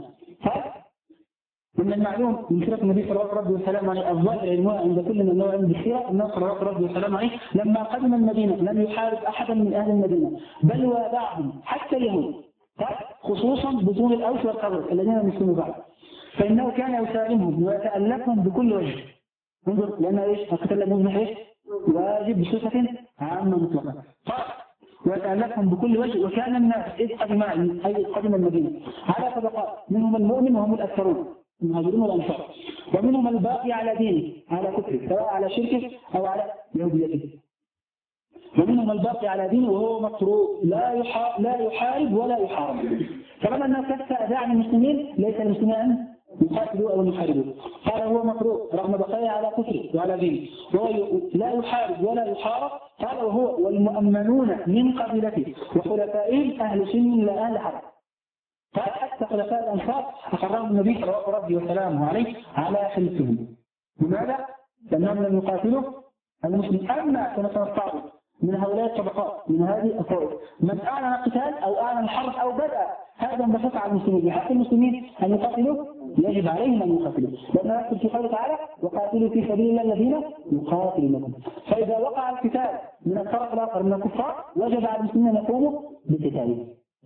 [SPEAKER 2] من المعلوم من سيرة النبي صلى الله عليه وسلم عليه الظاهر علمها عند كل من له علم بالسيرة أنه صلى الله عليه وسلم عليه لما قدم المدينة لم يحارب أحدا من أهل المدينة بل وادعهم حتى اليهود خصوصا بطون الأوس والخزرج الذين لم يسلموا بعد، فإنه كان يسالمهم ويتألفهم بكل وجه. انظر لأن إيش؟ القتال المزمح إيش؟ واجب بصفة عامة مطلقة. ويتألفهم بكل وجه. وكان الناس إذ قدم أي قدم المدينة على طبقات منهم المؤمن وهم الأكثرون المهاجرون والأنصار، ومنهم الباقي على دينه على كفره سواء على شركه أو على يهوديته، ومنهم الباقي على دينه وهو مطروق لا لا يحارب ولا يحارب. فلما الناس كفى داعي المسلمين ليس المسلمين أن يقاتلوا أو يحاربوا، قال هو مطروق رغم بقائه على كفره وعلى دينه وهو لا يحارب ولا يحارب. قال وهو والمؤمنون من قبيلته وخلفائهم أهل سن لا أهل حرب. قال حتى خلفاء الأنصار أقرهم النبي صلى الله عليه وسلم عليه على حلفهم. لماذا؟ لأنهم لم يقاتلوا المسلمين. أما سنتنصر من هؤلاء الطبقات من هذه الطوائف من أعلن القتال أو أعلن الحرب أو بدأ هذا انبسط على المسلمين بحق المسلمين أن يقاتلوا يجب عليهم أن يقاتلوا، لأن يكتب في قوله تعالى وقاتلوا في سبيل الله الذين يقاتلونكم. فإذا وقع القتال من الطرف الآخر من الكفار وجب على المسلمين أن يقوموا بقتالهم.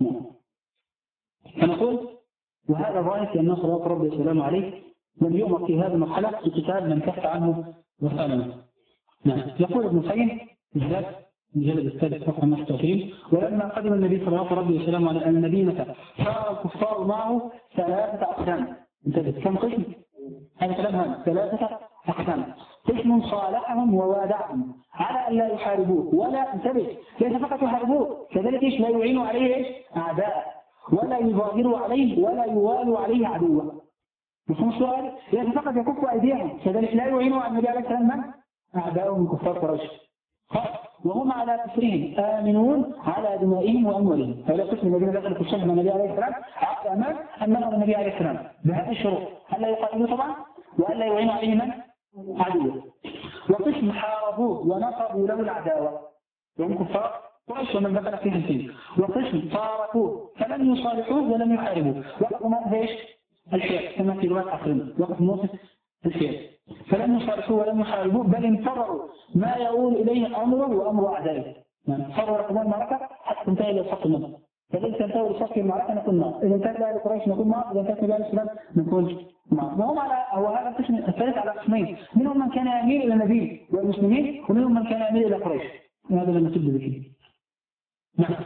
[SPEAKER 2] فنقول وهذا ظاهر في أن صلوات ربي وسلامه عليه لم يؤمر في هذه المرحلة بقتال من كف عنه وسلمه. نعم. يقول ابن القيم بالذات مجلد الثالث صفحة خمسة وعشرين ولما قدم النبي صلى الله عليه وسلم على المدينة صار الكفار معه ثلاثة أقسام. انتبه كم قسم؟ هذا كلامها ثلاثة أقسام. قسم صالحهم ووادعهم على أن لا يحاربوه ولا انتبه ليس فقط يحاربوه كذلك إيش لا يعينوا عليه إيش أعداء ولا يظاهروا عليه ولا يوالوا عليه عدوا. مفهوم السؤال؟ ليس فقط يكفوا أيديهم كذلك لا يعينوا على النبي عليه السلام من أعداءهم من كفار قريش وهم على كفرهم آمنون على دمائهم وأموالهم. هؤلاء قسم الذين دخلوا في الشرك مع النبي عليه السلام عقد أمان أمنهم النبي عليه السلام بهذه الشروط ألا يقاتلوا طبعا وألا يعينوا عليه من عدوه. وقسم حاربوه ونصبوا له العداوة وهم كفار قريش ومن دخل فيهم فيه. وقسم فارقوه فلم يصالحوه ولم يحاربوه وقفوا موقف ايش؟ الحياد كما في رواية آخرين وقف موقف الحياد فلم يصالحوه ولم يحاربوه بل انتظروا ما يؤول إليه أمره وأمر أعدائه. يعني صاروا رقبان المعركة حتى انتهى إلى صف النصر. فإذا انتهوا لصف المعركة نكون معه، إذا انتهى إلى قريش نكون معه، إذا انتهى إلى الإسلام نكون معه. وهم على هو هذا القسم الثالث على قسمين، منهم من كان يميل إلى النبي والمسلمين ومنهم من كان يميل إلى قريش. وهذا لما تبدو به. نعم.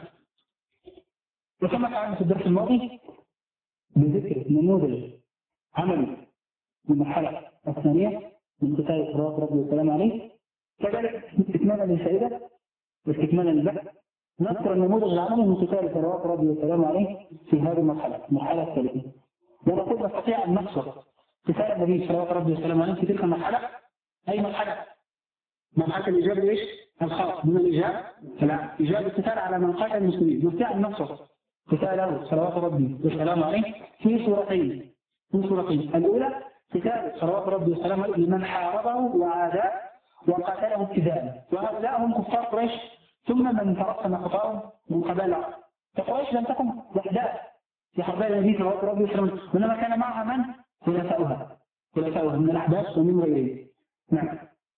[SPEAKER 2] وكما فعلنا في الدرس الماضي بذكر نموذج عملي من المرحلة الثانية من قتال صلوات ربي والسلام عليه، كذلك استكمالا للفائدة واستكمالا للبحث نذكر النموذج العملي من قتال صلوات ربي والسلام عليه في هذه المرحلة المرحلة الثالثة. ونقول نستطيع أن نقصر قتال النبي صلوات ربي والسلام عليه في تلك المرحلة. أي مرحلة؟ مرحلة الإجابة ليش؟ الخاص من الإجابة لا إجابة القتال على من قاتل المسلمين. نستطيع أن نقصر قتاله صلوات ربي والسلام عليه في صورتين في صورتين. الأولى قتال صلوات ربي والسلام عليه لمن حاربه وعاداه وقاتله ابتداء، وهؤلاء هم كفار قريش ثم من ترسم خطاهم من قبائل العرب. فقريش لم تكن وحدها في حرب النبي صلى الله عليه وسلم وإنما كان معها من؟ خلفاؤها خلفاؤها من الأحباش ومن غيرهم. نعم.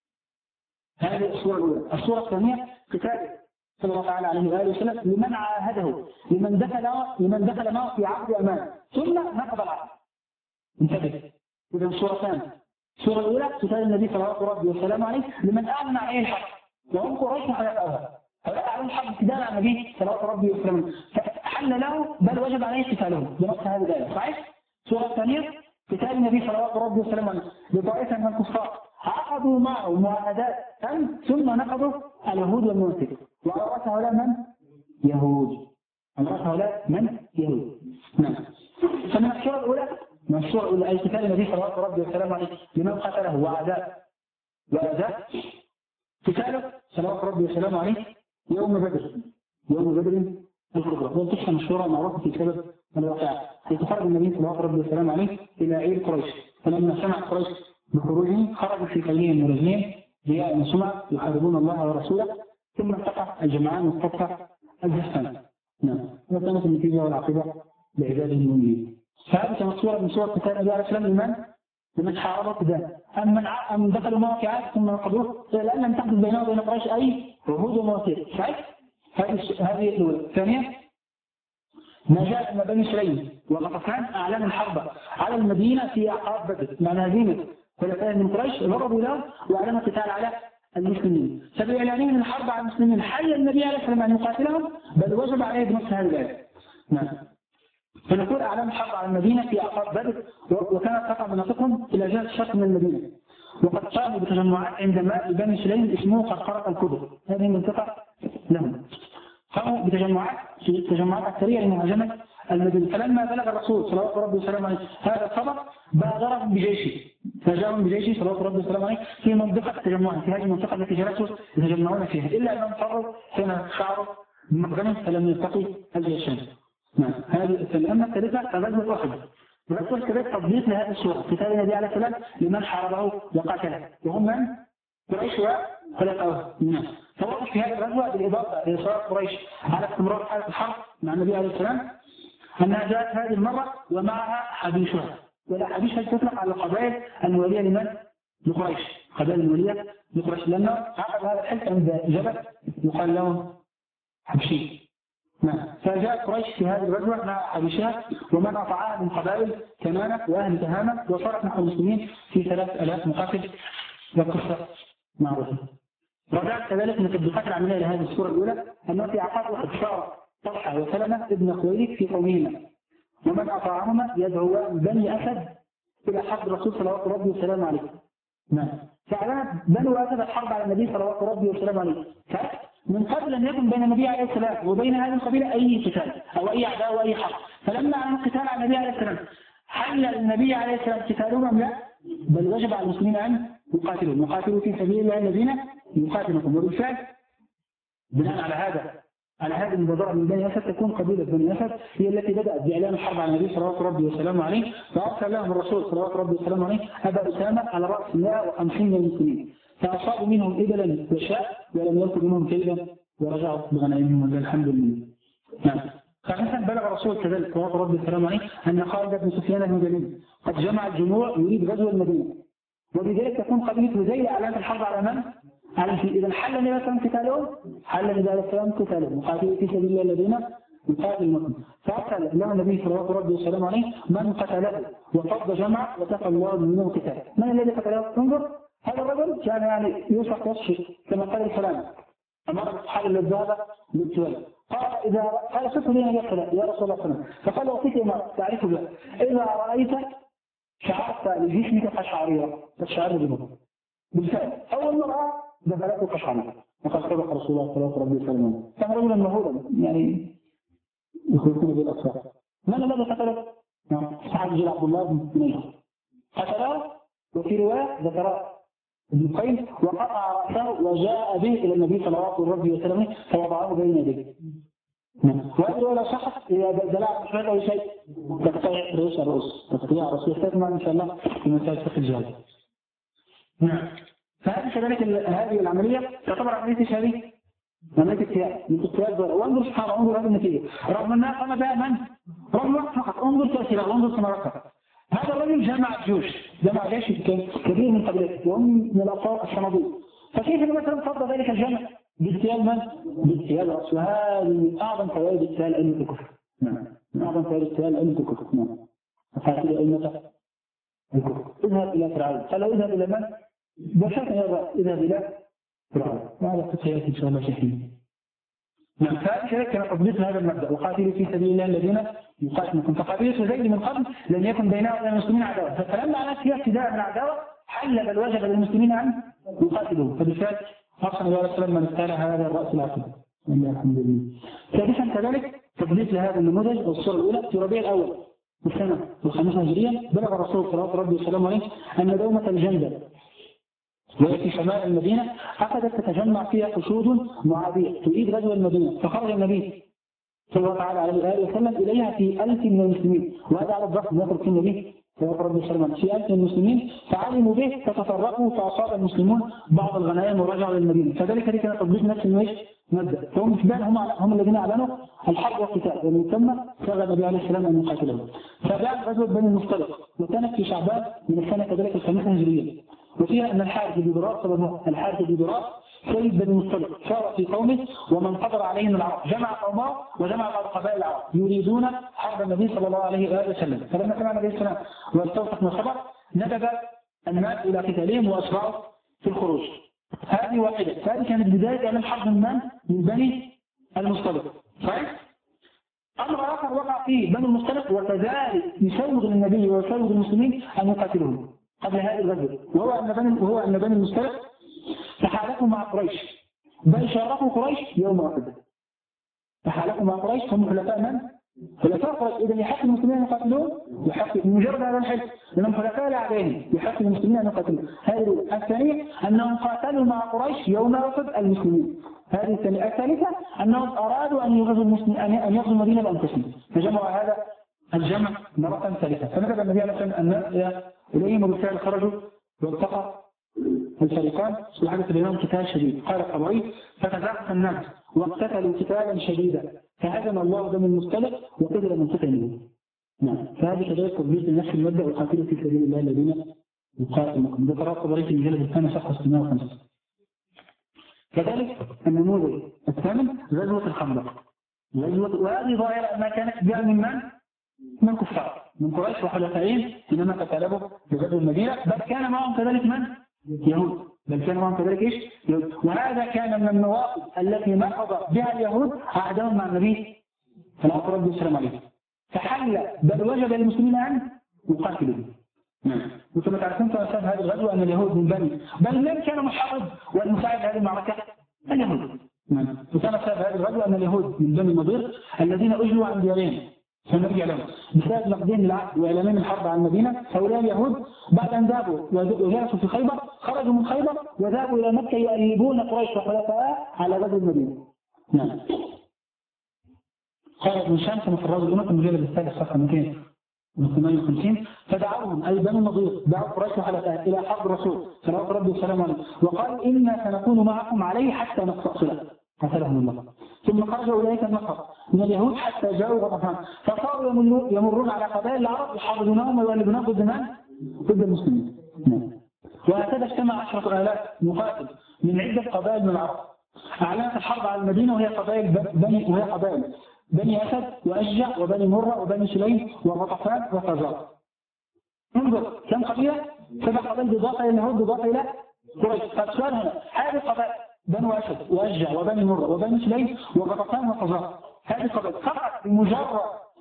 [SPEAKER 2] هذه الصورة الأولى. الصورة الثانية قتال صلى الله عليه وآله وسلم لمن عاهده لمن دخل لمن دخل معه في عقد أمان ثم نقض العقد. انتبه. إذا الصورتان. الصورة الأولى قتال النبي صلى الله عليه وسلم عليه لمن أعلن عليه الحق وهم قريش وخلفاؤها. هؤلاء أعلنوا الحق ابتداء على النبي صلى الله عليه وسلم فحل له بل وجب عليه قتالهم بنص هذه الآية. صحيح؟ الصورة الثانية قتال النبي صلى الله عليه وسلم عليه لطائفة من الكفار عقدوا معه معاهدات أم ثم نقضوا اليهود والمنافقين وأورث هؤلاء من؟ يهود. أورث هؤلاء من؟ يهود. نعم. فمن الصورة الأولى مشروع أي قتال النبي صلى الله عليه وسلم عليه لمن قتله وأعداء وأعداء قتاله صلوات ربي وسلامه عليه يوم بدر يوم بدر الكبرى. هو قصة مشهورة معروفة في سبب الواقع. يتخرج النبي صلى الله عليه وسلم عليه إلى عير قريش، فلما سمع قريش بخروجهم خرجوا في خيلهم ورجلين رياء وسمع يحاربون الله ورسوله، ثم انتقع الجمعان واستقع الجحفان. نعم، وكانت النتيجة والعاقبة لعباده المؤمنين. فهذه كانت صورة من صور قتال النبي عليه السلام لمن؟ لمن حارب قتال. أما من أم دخلوا موقعات ثم نقضوه لأن لم تحدث بينه وبين قريش أي عهود ومواثيق. صحيح؟ هذه الأولى. الثانية ما جاء من بني سليم وغطفان أعلن الحرب على المدينة في أعقاب بدر، معنى هزيمة ثلاثين من قريش ضربوا له وأعلنوا القتال على المسلمين. فبإعلانهم الحرب على المسلمين حل النبي عليه السلام أن يقاتلهم، بل وجب عليه بنص هذه الآية. نعم. فنقول أعلان الحرب على المدينة في أعقاب بدر، وكانت تقع مناطقهم إلى جهة الشرق من المدينة. وقد قاموا بتجمعات عند ماء بني سليم اسمه قرقرة الكبر، هذه منطقة لهم. قاموا بتجمعات في تجمعات عسكرية لمهاجمة المدينة. فلما بلغ الرسول صلوات ربي وسلامه عليه هذا الخبر بادرهم بجيشه، فجاءهم بجيشه صلوات ربي وسلامه عليه في منطقة التجمع، في هذه المنطقة التي جلسوا يتجمعون فيها، إلا أنهم فروا حين شعروا بمقدمهم فلم يلتقي الجيشان. نعم، هذه الأمة الثالثة غزوة أحد. غزوة كذلك تضبيط لهذه الصورة، قتال النبي عليه السلام لمن حاربه وقاتله، وهم من؟ قريش وخلفائه. نعم. فوقف في هذه الغزوة بالإضافة لإصرار قريش على استمرار حالة الحرب مع النبي عليه السلام أنها جاءت هذه المرة ومعها حبيشها، والأحابيش تطلق على القبائل الموالية لمن؟ لقريش، قبائل الموالية لقريش، لأنه عقد هذا الحلف عند جبل يقال له حبشي. نعم. فجاءت قريش في هذه الغزوة مع حبيشها ومن أطاعها من قبائل كنانة وأهل تهامة، وصارت نحو المسلمين في ثلاث آلاف مقاتل، والقصة معروفة. رجعت كذلك من التطبيقات العملية لهذه الصورة الأولى أنه في عقاب واحد شعر طلحة وسلمة ابن خويلد في قومهما، ومن أطاعهما يدعو بني أسد إلى حرب الرسول صلوات ربي وسلامه عليه. نعم. فأعلنت بنو أسد الحرب على النبي صلوات ربي وسلامه عليه، من قبل أن يكن بين النبي عليه السلام وبين هذه القبيلة أي قتال أو أي أعداء أو أي حرب. فلما أعلنوا القتال على النبي عليه السلام حل النبي عليه السلام قتالهم أم لا؟ بل وجب على المسلمين أن يقاتلوا، يقاتلوا في سبيل الله الذين يقاتلكم. وبالفعل بناء على هذا على هذه المبادرة من بني أسد تكون قبيلة بني أسد هي التي بدأت بإعلان الحرب على النبي صلوات ربي وسلامه عليه، فأرسل لهم الرسول صلوات ربي وسلامه عليه أبا أسامة على رأس مئة وخمسين من المسلمين، فأصابوا منهم إبلا وشاء ولم يلقوا منهم كيدا ورجعوا بغنائمهم والحمد لله. نعم. فمثلا بلغ الرسول كذلك صلوات ربي وسلامه عليه أن خالد بن سفيان المدني قد جمع الجموع يريد غزو المدينة، وبذلك تكون قبيلة هذيل أعلنت الحرب على من؟ على المسلمين. إذا حل النبي صلى الله عليه وسلم قتالهم، حل النبي عليه السلام قتالهم، مقاتلوا في سبيل الله الذين يقاتل المسلمين. فأرسل له النبي صلوات ربي وسلامه عليه من قتله وفض جمع وتقى الله منه قتال. من الذي قتله؟ انظر، هذا الرجل كان يعني يوصف وصفه كما قال الكلام أمر الصحابة الذهب بالسؤال، قال إذا قال صفه لنا يا رسول الله صلى الله عليه وسلم، فقال وقيت ما تعرف به إذا رأيت شعرت لجسمك قشعريرا تشعر به. بالفعل أول مرة دخلته قشعريرا، وقد صدق رسول الله صلى الله عليه وسلم. كان رجلا مهولا يعني يخلقون بالأطفال. من الذي قتله؟ صحابي جل عبد الله بن نيح قتله، وفي رواية ذكر ابن قيم وقطع رأسه وجاء به إلى النبي صلى الله عليه وسلم فوضعه بين يديه. وهذا ولا صحت إذا دلع مش أي شيء تقطيع رؤوس الرؤوس، تقطيع رؤوس تسمع إن شاء الله في مسائل فقه الجهاد. نعم. فهذه كذلك هذه العملية تعتبر عملية شهادة عملية اجتهاد من اجتهاد ضرر. وانظر سبحان الله، انظر هذه النتيجة رغم أنها قام بها من؟ رجل فقط. انظر تأثيرها وانظر ثمرتها. هذا الرجل جمع جيوش، جمع جيش كبير من قبيلته وهم من الأبطال الصناديق. فكيف مثلا فضل ذلك الجمع باجتهاد من؟ باجتهاد الرسول. وهذه من أعظم فوائد اجتهاد علم الكفر. نعم. من أعظم فوائد اجتهاد علم الكفر. نعم. فهذه علمة الكفر. اذهب إلى فرعون، قال اذهب إلى من؟ بشرط يرى اذهب إلى فرعون. وهذا قصة إن شاء الله شيخين. نعم. فهذا كان تطبيق هذا المبدأ، وقاتلوا في سبيل الله الذين يقاتلونكم. فقبيلة زيد من قبل لم يكن بينها وبين المسلمين عداوة، فلما علت فيها ابتداء من العداوة حل بل وجب للمسلمين أن يقاتلوا. فبالفعل أرسل الله عليه وسلم من استال هذا الرأس العقيد. الحمد لله. ثالثا كذلك تطبيق لهذا النموذج والصورة الأولى في ربيع الأول السنة الخامسة هجرية بلغ الرسول صلى الله عليه وسلم عليه أن دومة الجندل وهي في شمال المدينة أخذت تتجمع فيها حشود معادية تريد غزو المدينة، فخرج النبي صلى الله عليه وسلم إليها في ألف من المسلمين، وهذا على الضغط يترك النبي صلى الله عليه وسلم في ألف من المسلمين، فعلموا به فتفرقوا فأصاب المسلمون بعض الغنائم ورجعوا للمدينة. فذلك دي كانت تطبيق نفس الميش مبدأ، فهم فعلا هم هم الذين أعلنوا الحرب والقتال، ومن ثم شرع النبي عليه السلام أن يقاتلهم. فبعد غزوة بني المصطلق وكانت في شعبان من السنة كذلك الخامسة هجرية، وفيها أن الحارث بن ضرار سببه الحارث بن ضرار سيد بني المصطلق شارع في قومه ومن قدر عليهم العرب، جمع قومه وجمع بعض قبائل العرب يريدون حرب النبي صلى الله عليه وآله وسلم. فلما سمع النبي صلى الله عليه وسلم واستوثق من الخبر ندب الناس إلى قتالهم وأسرعوا في الخروج. هذه واحدة، هذه كانت بداية إعلان حرب من من بني المصطلق. صحيح؟ أمر آخر وقع فيه بني المصطلق وكذلك يسوغ للنبي ويسوغ المسلمين أن يقاتلهم قبل هذه الغزوة، وهو أن بني وهو أن بني المصطلق تحالفوا مع قريش، بل شاركوا قريش يوم أحد. تحالفوا مع قريش، هم خلفاء من؟ خلفاء قريش. إذا يحق المسلمين أن يقاتلون، يحق مجرد هذا الحلف لأنهم خلفاء لأعدائهم، يحق المسلمين أن يقاتلون. هذه الثانية أنهم قاتلوا مع قريش يوم أحد المسلمين. هذه الثانية. الثالثة أنهم أرادوا أن يغزوا المسلمين أن يغزوا المدينة بأنفسهم، فجمعوا هذا الجمع مرة ثالثة. فنزل النبي عليه الصلاة والسلام إليهم وبالفعل خرجوا والتقى الفريقان وحدث بينهم قتال شديد. قال الطبري فتزاحف الناس واقتتلوا قتالا شديدا فهزم الله دم المصطلق وقتل من قتله. نعم. فهذه كذلك تطبيق نفس المبدا والقاتل في سبيل الله الذين يقاتلونكم. ده ترى الطبري في المجلد الثاني صفحه ستمائة وخمسة. كذلك النموذج الثامن غزوه الخندق. غزوه وهذه ظاهره ما كانت جاء من من؟ من كفار من قريش وحلفائهم حينما تطالبوا بغزو المدينه، بل كان معهم كذلك من؟ يهود، بل كان معهم كذلك ايش؟ يهود. وهذا كان من النواقض التي نقض بها اليهود عهدهم مع النبي صلى الله عليه وسلم، فحل بل وجب للمسلمين ان يقاتلوا. وكما تعرفون في اسباب هذه الغزوه ان اليهود من بني بل من كان محارب والمساعد هذه المعركه؟ اليهود. وكان سبب هذه الغزوه ان اليهود من بني النضير الذين اجلوا عن ديارهم سنرجع لهم بسبب نقضهم العهد واعلانهم الحرب على المدينه. هؤلاء اليهود بعد ان ذهبوا وجلسوا في خيبر خرجوا من خيبر وذهبوا الى مكه يؤيدون قريش وخلفائها على غزو المدينه. نعم. خرج من شام كما في الرجل الامه المجلد الثالث صفحه مئتين وثمانية وخمسين فدعوهم اي بني النضير دعوا قريش وخلفائها الى حرب الرسول صلى الله عليه وسلم وقالوا انا سنكون معكم عليه حتى نستأصله قتلهم الله. ثم خرجوا اليك النصر من اليهود حتى جاءوا غطفان فصاروا يمرون على قبائل العرب يحافظونهم ويولدونهم ضد من؟ ضد المسلمين. وهكذا اجتمع عشرة آلاف مقاتل من عدة قبائل من العرب أعلنت الحرب على المدينة وهي قبائل بني وهي قبائل بني أسد وأشجع وبني مرة وبني سليم وغطفان وفزار. انظر كم قبيلة؟ سبع قبائل بإضافة إلى اليهود بإضافة إلى قريش. فالسؤال هنا هذه القبائل بنو أسد وأشجع وبني مرة وبني سليم وغطفان وفزار هذه قبائل فقط بمجرد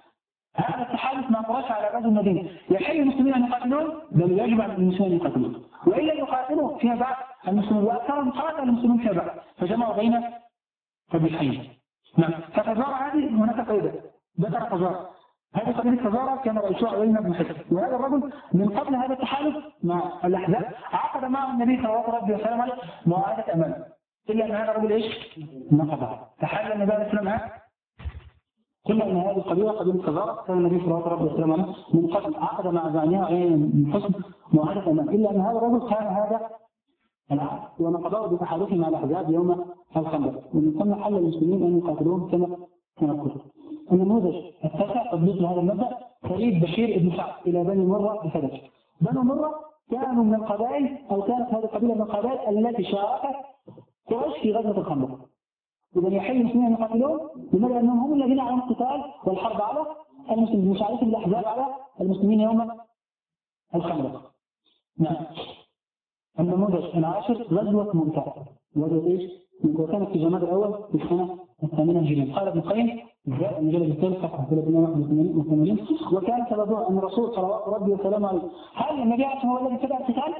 [SPEAKER 2] هذا التحالف مع قريش على غزو المدينة يحل المسلمين أن يقاتلون بل يجب على المسلمين أن يقاتلون وإلا يقاتلوا فيها بعض المسلمين وأكثرهم قاتل المسلمين فيها بعض فجمعوا بين قبيلتين. نعم. ففزار هذه هناك قيدة ذكر فزار هذه قبيلة فزارة كان رئيسها عيينة بن حصن وهذا الرجل من قبل هذا التحالف مع الأحزاب عقد معه النبي صلى الله عليه وسلم معاهدة أمان إلا أن هذا الرجل إيش؟ نقضها. تحلل النبي عليه السلام ها؟ قلنا أن هذه القبيلة قبيلة فزارة كان النبي صلى الله عليه وسلم من قبل عقد مع زعيمها عيينة بن حصن معاهدة أمان إلا أن هذا الرجل كان هذا العهد ونقضاه بتحالفه مع الأحزاب يوم الخندق ومن ثم حل المسلمين أن يقاتلوهم كما كما النموذج التاسع تطبيق لهذا المبدأ فريد بشير بن سعد إلى بني مرة بفدج. بنو مرة كانوا من القبائل أو كانت هذه القبيلة من القبائل التي شاركت قريش في غزوة الخندق. إذا يحل المسلمين أن يقاتلون لماذا؟ أنهم هم الذين علموا القتال والحرب على المسلمين مشاركة الأحزاب على المسلمين يوم الخندق. نعم. النموذج العاشر غزوة مؤتة غزوة إيش؟ وكانت في جماد الأول في السنة الثامنة هجرية. قال ابن القيم جاء المجلد الثالث صفحة ثلاثمائة وواحد وثمانين وكان سببها أن الرسول صلوات ربي وسلامه عليه هل النبي هو الذي ابتدأ القتال؟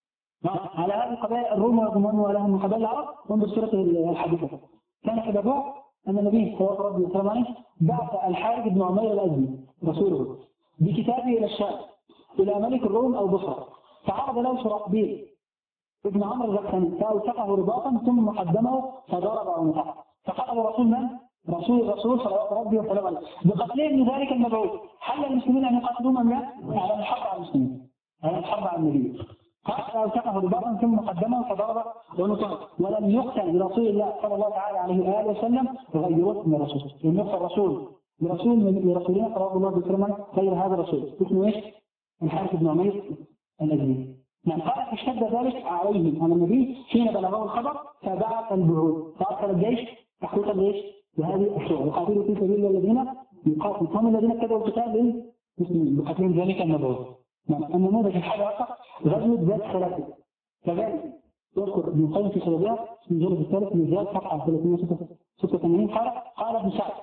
[SPEAKER 2] على هذه القبائل الروم والرومان ولهم من قبائل العرب وانظر سورة الحديثة. كان سببها أن النبي صلوات ربي وسلامه عليه بعث الحارث بن عمير الأزدي رسوله بكتابه إلى الشام إلى ملك الروم أو بصرة، فعرض له شرحبيل ابن عمرو الزكراني فأوثقه رباطا ثم قدمه فضرب عنقه، فقتل رسول من؟ رسول الرسول صلوات ربي وسلامه عليه بقتلهم لذلك المبعوث. حل المسلمين أن يقاتلوهم أم لا؟ على الحرب على المسلمين، على الحرب على النبي. قال فأوثقه رباطا ثم قدمه فضرب عنقه، ولم يقتل برسول الله صلى الله تعالى عليه وآله وسلم غيره من الرسول. لم يقتل الرسول برسول من رسولنا صلى الله عليه وسلم غير هذا الرسول اسمه ايش؟ الحارث بن عمير الأزدي. نعم. قال فاشتد ذلك عليهم على النبي حين بلغه الخبر فبعث البعوث فأرسل الجيش تحقيقا ليش؟ بهذه الشغل يقاتلوا في سبيل الله الذين يقاتلوا هم الذين ابتدعوا القتال للمسلمين بقتلهم ذلك المبعوث. نعم. النموذج الحادي عشر غزوة ذات ثلاثة كذلك يذكر ابن القيم في سببها في الجلد الثالث من زياد صفحة ثلاثمائة وستة وثمانين قال قال ابن سعد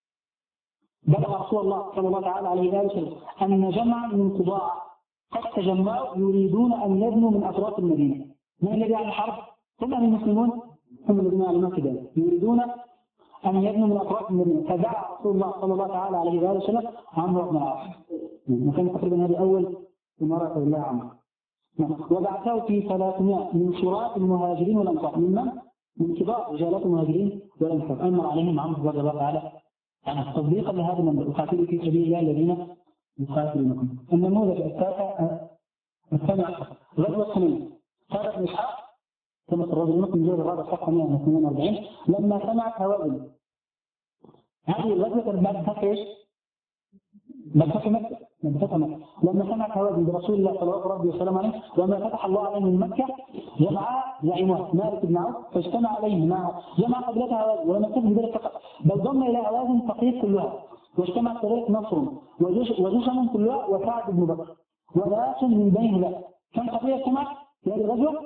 [SPEAKER 2] بلغ رسول الله صلى الله تعالى عليه وآله وسلم أن جمعا من قضاء قد تجمعوا يريدون أن يبنوا من أطراف المدينة. من الذي على الحرب؟ هم المسلمون هم الذين علموا كذلك يريدون أن يبنوا من أطراف المدينة. فدعا رسول الله صلى الله تعالى عليه وآله وسلم عمرو بن العاص وكان تقريبا هذه أول إمارة الله عمرو وبعثه في ثلاثمائة من شراء المهاجرين والأنصار ممن من كبار رجالات المهاجرين والأنصار أمر عليهم عمرو رضي الله تعالى عنه تصديقا لهذا المنبر يقاتلوا في سبيل الله الذين يقاتلونكم. النموذج التاسع الثاني عشر غزوة حنين. قال ابن إسحاق كما الرجل منكم جاء الرابع صفحة مئة واثنين وأربعين لما سمعت هوازن هذه الغزوة بعد فتح ايش؟ بعد فتح مكة بعد فتح مكة لما سمعت هوازن برسول الله صلى الله عليه وسلم عليه وما فتح الله عليه من مكة جمع زعيمه مالك بن عوف فاجتمع عليه مع جمع قبلتها هوازن ولم يكن بذلك فقط بل ضم إلى هوازن ثقيف كلها واجتمع طريق نصر وجشم كلها وسعد بن بكر وناس من بين ذلك كم قضية اجتمعت في هذه الغزوة؟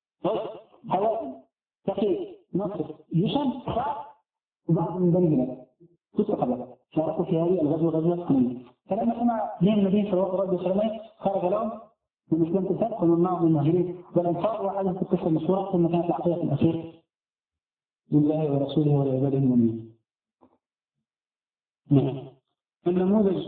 [SPEAKER 2] هوازن ثقيف نصر جشم سعد وبعض من بين ذلك ست قبائل شاركوا في هذه الغزوة غزوة حنين. فلما سمع دين النبي صلى الله عليه وسلم خرج لهم من اسلام الفتح ومن معهم المهاجرين والانصار وحدثت القصة المشهورة ثم كانت العقيدة الأخير لله ورسوله ولعباده المؤمنين. نعم. النموذج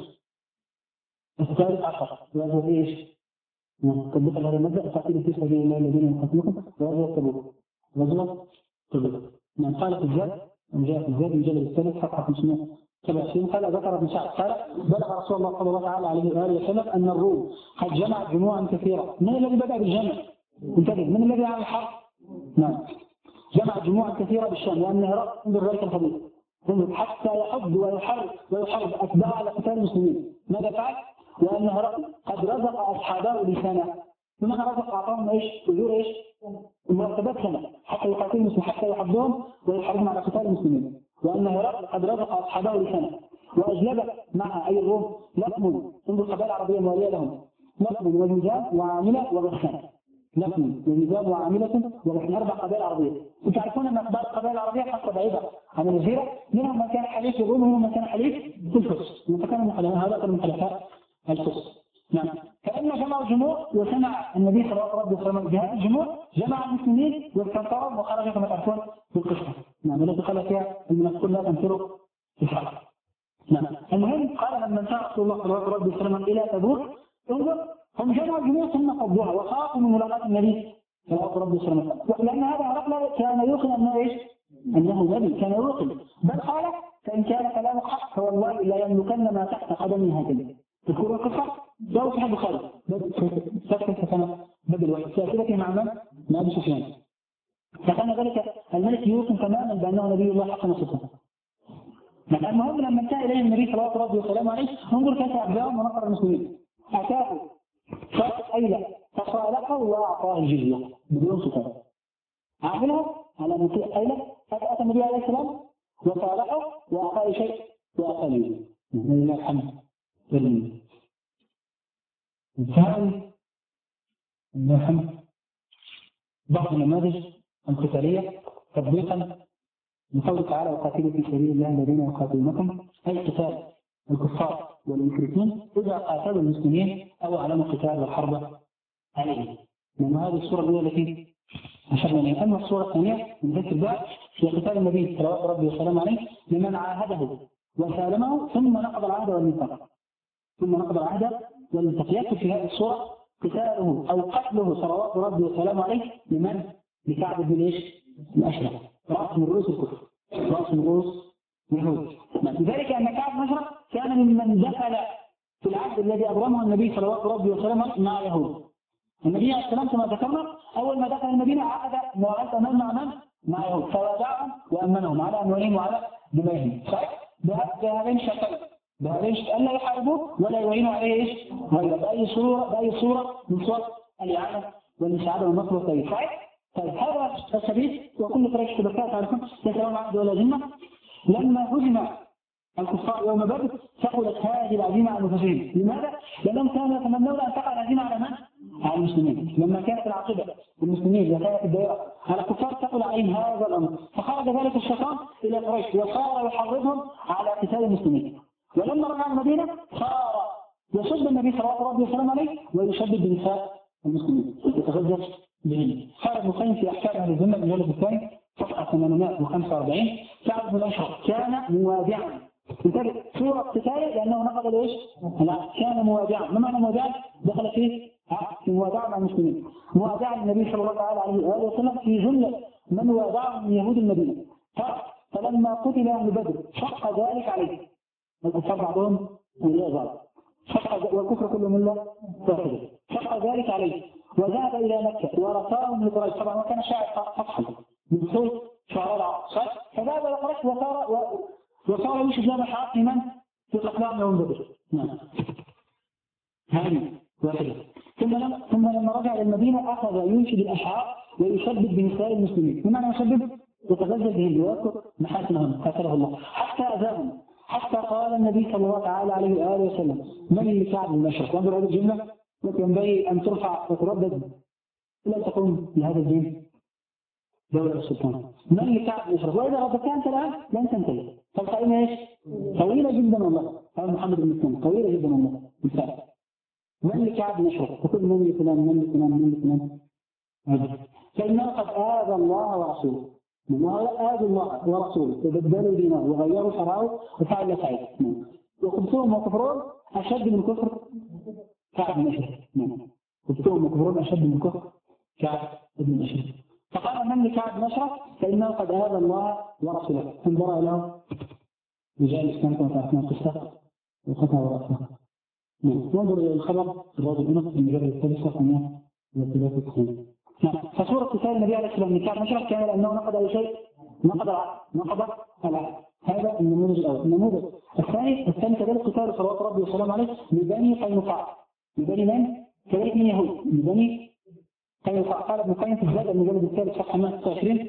[SPEAKER 2] الثالث عشر غزوة ايش؟ تطبيق هذا المبدأ قاتلوا في سبيل الله الذين يقاتلوكم غزوة تبوك غزوة تبوك. نعم. قال في الزاد جاء في الزاد الجلد الثالث صفحة خمسمائة وسبعة وعشرين قال ذكر ابن سعد قال بلغ رسول الله صلى الله تعالى عليه وآله وسلم أن الروم قد جمعت جموعا كثيرة. من الذي بدأ بالجمع؟ انتبه من الذي عمل الحرب؟ نعم. جمع جموعا كثيرة بالشام لأن هرقل انظر ذلك الخبيث حتى يحض ويحرب ويحرب أتباع على قتال المسلمين. ماذا فعل؟ وأن هرقل قد رزق أصحابه لسنة ثم رزق أعطاهم ايش؟ أجور ايش؟ مرتبات سنة حتى يقاتلوا المسلمين حتى يحضهم ويحربون على قتال المسلمين. وأن هرقل قد رزق أصحابه لسنة وأجلب معها أي الروم لكم انظر القبائل العربية موالية لهم لكم وميزان وعاملة وغسان لكم وميزان وعاملة وغسان أربع قبائل عربية. وتعرفون أن القبائل العربية حتى بعيدة عن الجزيرة منهم من كان حليف الروم ومنهم من كان حليف في الفرس فكانوا محلفين هؤلاء من حلفاء الفرس. نعم. فإن جمعوا جموع وسمع النبي صلى الله عليه وسلم بهذه الجموع جمع المسلمين واستنصروا وخرج كما تعرفون في القصة. نعم. التي قال فيها المنافقون لا تنفروا في الحرب. نعم. المهم قال لما انتهى رسول الله صلى الله عليه وسلم إلى تبوك انظر هم جمعوا الجموع ثم قضوها وخافوا من ملاقاة النبي صلى الله عليه وسلم لأن هذا هرقل كان يوقن أنه ايش؟ أنه نبي كان يوقن بل قال فإن كان كلامك حق فوالله لا يملكن ما تحت قدمي هكذا. تذكروا القصة؟ جاءوا صحيح البخاري فتح سنة بدل الوحي سيأتي مع من؟ مع أبي سفيان. فكان ذلك الملك يوقن تماما بأنه نبي الله حقا وصدقا. المهم لما انتهى إليه النبي صلى الله عليه وسلم عليه انظر كيف أعجاهم ونصر المسلمين. أتاه فاتح أيضا فصالحه وأعطاه الجزية بدون سلطان. عامله على مطيع أيضا فأتى النبي عليه السلام وصالحه وأعطاه شيء وأعطاه الجزية. لله الحمد لله. الثاني الحمد بعض النماذج القتالية تطبيقا لقوله تعالى وقاتلوا في سبيل الله الذين يقاتلونكم أي قتال الكفار والمشركين إذا قاتلوا المسلمين أو أعلنوا القتال والحرب عليهم. لأن هذه الصورة الأولى التي أشرنا إليها. أما الصورة الثانية من ذكر الباب في قتال النبي صلى الله عليه وسلم عليه لمن عاهده وسالمه ثم نقض العهد والميثاق. ثم نقض العهد والتقيت في هذه الصورة قتاله أو قتله صلوات ربي وسلامه عليه لمن؟ لكعب بن إيش؟ الأشرف، رأس من رؤوس الكفر، رأس من رؤوس اليهود. لذلك أن كعب بن الأشرف كان ممن دخل في العهد الذي أبرمه النبي صلوات ربي وسلامه عليه مع يهود. النبي عليه السلام كما ذكرنا أول ما دخل المدينة عقد معاهدة أمام مع من؟ مع يهود، فوادعهم وأمنهم على أموالهم وعلى دمائهم. بهذين الشرطين، بهذين الشرطين لا يحاربوه ولا يعينوا عليه ايش؟ غيره بأي صورة بأي صورة من صور الإعانة والمساعدة والنصر والتأييد. طيب هذا السبيل وكل طريق اشتباكات عليكم لا سواء عبد ولا ذمة. لما هزم الكفار يوم بدر ثقلت هذه العزيمة على انفسهم. لماذا؟ لأنهم كانوا يتمنون أن تقع العزيمة على من؟ على المسلمين. لما كانت العاقبة المسلمين وكانت الدائرة على الكفار ثقل عليهم هذا الأمر، فخرج ذلك الشيطان إلى قريش وصار يحرضهم على قتال المسلمين. ولما رجع المدينة صار يشد النبي صلى الله عليه وسلم عليه ويشدد بنساء المسلمين يتغزل بهم. قال ابن القيم في أحكام أهل الذمة المجلد الثاني صفحة ثمانمائة وخمسة وأربعين: كعب بن الأشرف كان موادعا. انتبه، سورة قتاله لأنه نقض الايش؟ لا، كان موادعا. ما معنى موادعا؟ دخل فيه في موادعة مع المسلمين. موادعا النبي صلى الله عليه وآله وسلم في جملة من وادعه من يهود المدينة. فلما قتل أهل بدر شق ذلك عليه. الكفار بعضهم ولاء بعض، شق والكفر كله ملة واحدة، شق ذلك عليه وذهب إلى مكة ورثاهم لقريش. طبعا وكان شاعر فصحى من صوت شعراء العرب، فذهب إلى قريش وصار وصار يشهد لهم حق من في قتلهم يوم بدر. نعم. هذه واحدة. ثم لما ثم لما رجع إلى المدينة أخذ ينشد الأشعار ويشدد بنساء المسلمين. بمعنى يشدد؟ يتغزل بهم ويذكر محاسنهم قتله الله حتى أذاهم، حتى قال النبي صلى الله عليه وآله وسلم: من لكعب بن الأشرف؟ وانظر هذه الجملة التي ينبغي أن ترفع وتردد لا تقوم بهذا الدين دولة السلطان. من لكعب بن الأشرف؟ وإذا ردت أنت الآن لن تنتهي. فالقائمة ايش؟ طويلة جدا والله. قال محمد بن مسلم طويلة جدا والله. مثال: من لكعب بن الأشرف؟ وكل من لفلان من لفلان من لفلان. فإنه قد آذى الله ورسوله. وهذا آذى الله ورسوله وبدلوا دينه وغيروا شرعه وفعلوا سعيد. وخبثهم وكفرهم أشد من كفر كعب بن الأشرف. خبثهم وكفرهم أشد من كفر كعب بن الأشرف. فقال: من لكعب بن الأشرف؟ فإنه قد آذى الله ورسوله. انظر له رجال الإسلام كما تعرفون قصة وخطأ ورأسها. ننظر إلى الخبر الرجل هنا في المجرد الثالث صفحة مئة وثلاثة وتسعين. فصورة قتال النبي عليه السلام لكعب بن الأشرف كان لأنه نقض أي شيء؟ نقض نقض العهد. هذا النموذج الأول. النموذج الثاني الثاني كذلك قتال صلوات ربي وسلامه عليه لبني قينقاع. لبني من؟ كذلك من يهود لبني قينقاع. قال ابن القيم في الزاد المجلد الثالث صفحة مئة وستة وعشرين: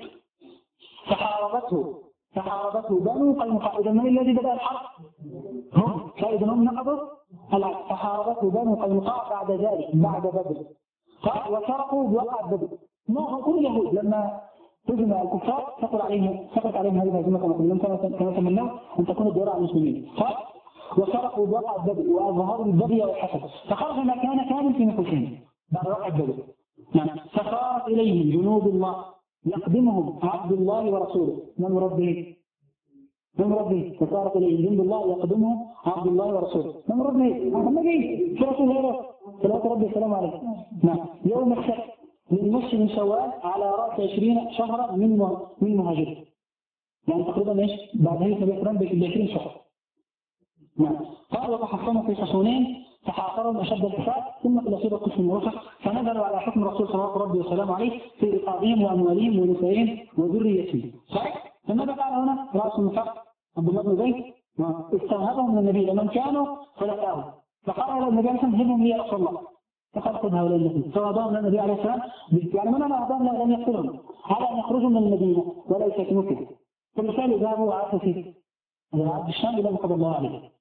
[SPEAKER 2] فحاربته فحاربته بنو قينقاع. إذا من الذي بدأ الحرب؟ هم. فإذا هم نقضوا العهد. فحاربته بنو قينقاع بعد ذلك بعد بدر. قال: وسرقوا بوقعة بدر. ما كل يهود لما هزم الكفار ثقل عليهم ثقلت عليهم هذه الهزيمة كما تمنوا أن تكون الدولة على المسلمين. قال: وسرقوا بوقعة بدر وأظهروا البغي والحسد فخرج ما كان كامل في نفوسهم بعد وقعة بدر. يعني فصارت إليهم جنود الله يقدمهم عبد الله ورسوله. من ربه؟ من ربه. فصارت إليهم جنود الله يقدمهم عبد الله ورسوله. من ربه؟ النبي في رسول الله صلوات ربي السلام عليه. نعم. يوم السبت من نصف من شوال على رأس عشرين شهرا من من مهاجر. يعني تقريبا ايش؟ بعد هجرة النبي صلى الله عليه وسلم بعشرين شهر. نعم. قال: وتحصنوا في حصونين فحاصرهم أشد الحصار ثم إلى سورة قسم الرفق فنزلوا على حكم رسول صلوات ربي وسلامه عليه في رقابهم وأموالهم ونسائهم وذريتهم. صحيح؟ فماذا قال هنا رأس النفاق عبد الله بن زيد؟ استوهبهم من النبي لمن كانوا خلفاءه. فقال له النبي عليه الصلاة والسلام: هبهم لي يا رسول الله. فقال: خذ هؤلاء الذين فوضعهم النبي عليه السلام. يعني من أنا أعطاهم لم يقتلهم على أن يخرجوا من المدينة ولا يسكنوا فيه. فالمثال ذهبوا وعاشوا فيه عبد الشام إلى قضى الله عليه.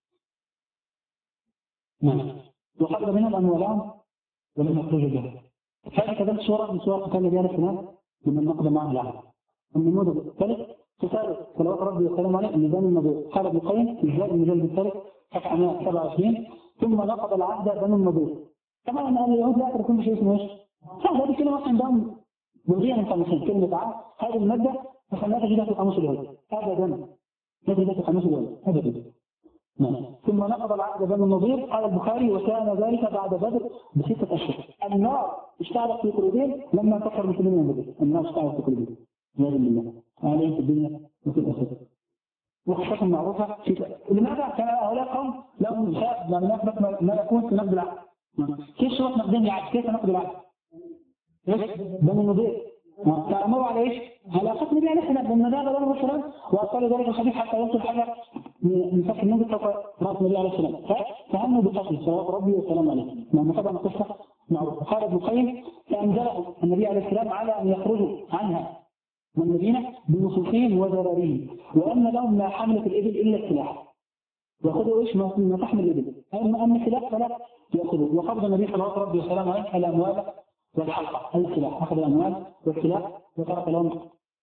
[SPEAKER 2] نعم. وقبل منهم أموالهم ولم يخرجوا بها. هذه كذلك صورة من صور قتال النبي عليه السلام لمن نقض معه العهد. النموذج الثالث قتال صلوات ربي وسلامه عليه ميزان النبوة. قال ابن القيم في المجلد الثالث صفحة مئة وسبعة وعشرين: ثم نقض العهد بنو النبوة. طبعا أن اليهود لا يعرفون كل شيء اسمه ايش؟ هذه كلمة عندهم بلغية من قاموسين. كلمة عهد هذه المادة لا تجدها في قاموس اليهود أبدا. لا تجدها في قاموس اليهود أبدا. نعم. ثم نقض العقد بنو النضير. قال البخاري وكان ذلك بعد بدر بستة أشهر. النار اشتعلت في قلوبهم لما كفر المسلمين من بدر. النار اشتعلت في قلوبهم والعياذ بالله عليهم في الدنيا وفي الآخرة. وقصة معروفة في لماذا كان هؤلاء قوم لهم شاب ما نثبت ما يكون في نقد العقد. كيف شروط نقدين العقد؟ كيف نقد العقد؟ ايش؟ بنو النضير فأمروا على ايش؟ على ختم النبي عليه السلام لما ذهب له السلام وأبطلوا ذلك الحديث حتى يوصل حاجة من فتح النبي فوق رأس النبي عليه السلام فهموا بقتله صلوات ربي والسلام عليه. لما طبعا قصة معروفة. قال ابن القيم فأنزله النبي عليه السلام على أن يخرجوا عنها من المدينة بنصوصهم وذراريهم وأن لهم لا حملة الإبل إلا السلاح. يأخذوا إيش ما تحمل الإبل أما السلاح فلا يأخذوا. وقبض النبي صلوات ربي والسلام عليه الأموال والحلقة أي السلاح. أخذ الأموال والسلاح وترك لهم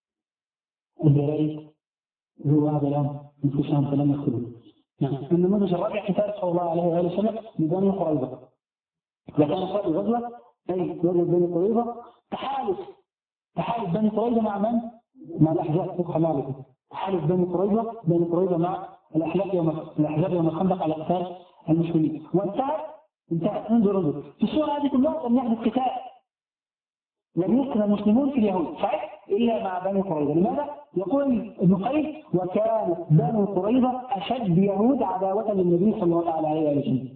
[SPEAKER 2] الذراري هو هذا لهم انفسهم فلم يأخذوا. نعم. النموذج الرابع كتاب صلى الله عليه وآله وسلم لبني قريظة. وكان صار الغزوة أي غزوة بني قريظة تحالف تحالف بني قريظة مع من؟ مع الأحزاب. فقه الله عليكم. تحالف بني قريظة بني قريظة مع الأحزاب يوم الأحزاب يوم الخندق على قتال المسلمين. وانتهى انتهى انظر انظر في السورة هذه كلها لم يحدث قتال. لم يسكن المسلمون في اليهود صحيح إلا مع بني قريظة. لماذا؟ يقول ابن القيم وكانت بني قريظة أشد يهود عداوة للنبي صلى الله عليه وسلم.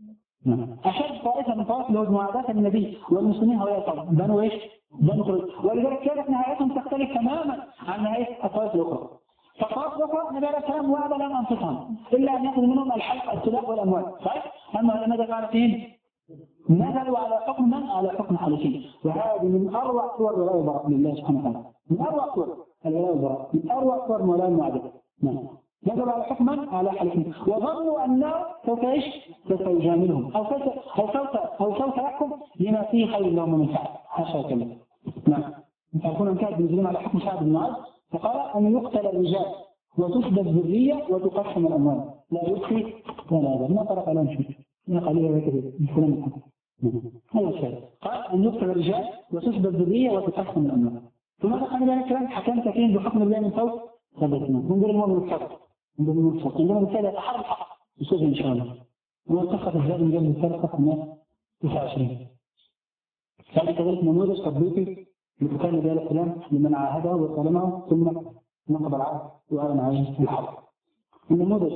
[SPEAKER 2] أشد طائفة من طوائف اليهود معاداة للنبي والمسلمين هؤلاء طبعا بنو إيش؟ بنو قريظة. ولذلك كانت نهايتهم تختلف تماما عن نهاية الطوائف الأخرى. فالطوائف الأخرى النبي عليه السلام وعد لهم أنفسهم إلا أن يأخذ منهم الحلق السلاح والأموال صحيح؟ أما ماذا فعل فيهم؟ نزلوا على حكم من؟ على حكم حليفين. وهذه من أروع صور الولاء والبراء لله سبحانه وتعالى. من أروع صور الولاء والبراء من أروع صور الولاء المعادلة. نعم. نزلوا على حكما على حليفين وظنوا أنه سوف إيش؟ سوف يجاملهم أو سوف أو سوف أو سوف يحكم لما فيه خير لهم من فعل. حاشا وكلا. نعم. يكون أن كان بينزلون على حكم سعد بن معاذ فقال أن يقتل الرجال وتفدى الذرية وتقسم الأموال لا يبقي ولا هذا ما طرق لهم شيء. ما قليلا وكذا مثلا هذا الشيء. قال أن يقتل الرجال وتفدى الذرية وتقسم الأموال. ثم قال ذلك الكلام حكمت فيه بحكم الله من فوق ثبتنا. ننظر المؤمن الصدق ننظر المؤمن الصدق عندما نتكلم يتحرك الحق يسوي إن شاء الله. وقصة الزاد من جنب الثالثة الناس تسعة وعشرين. ثالث كذلك نموذج تطبيقي لكتاب النبي عليه السلام لمن عاهده وسلمه ثم نقض العهد وأعلن عليه الحرب. النموذج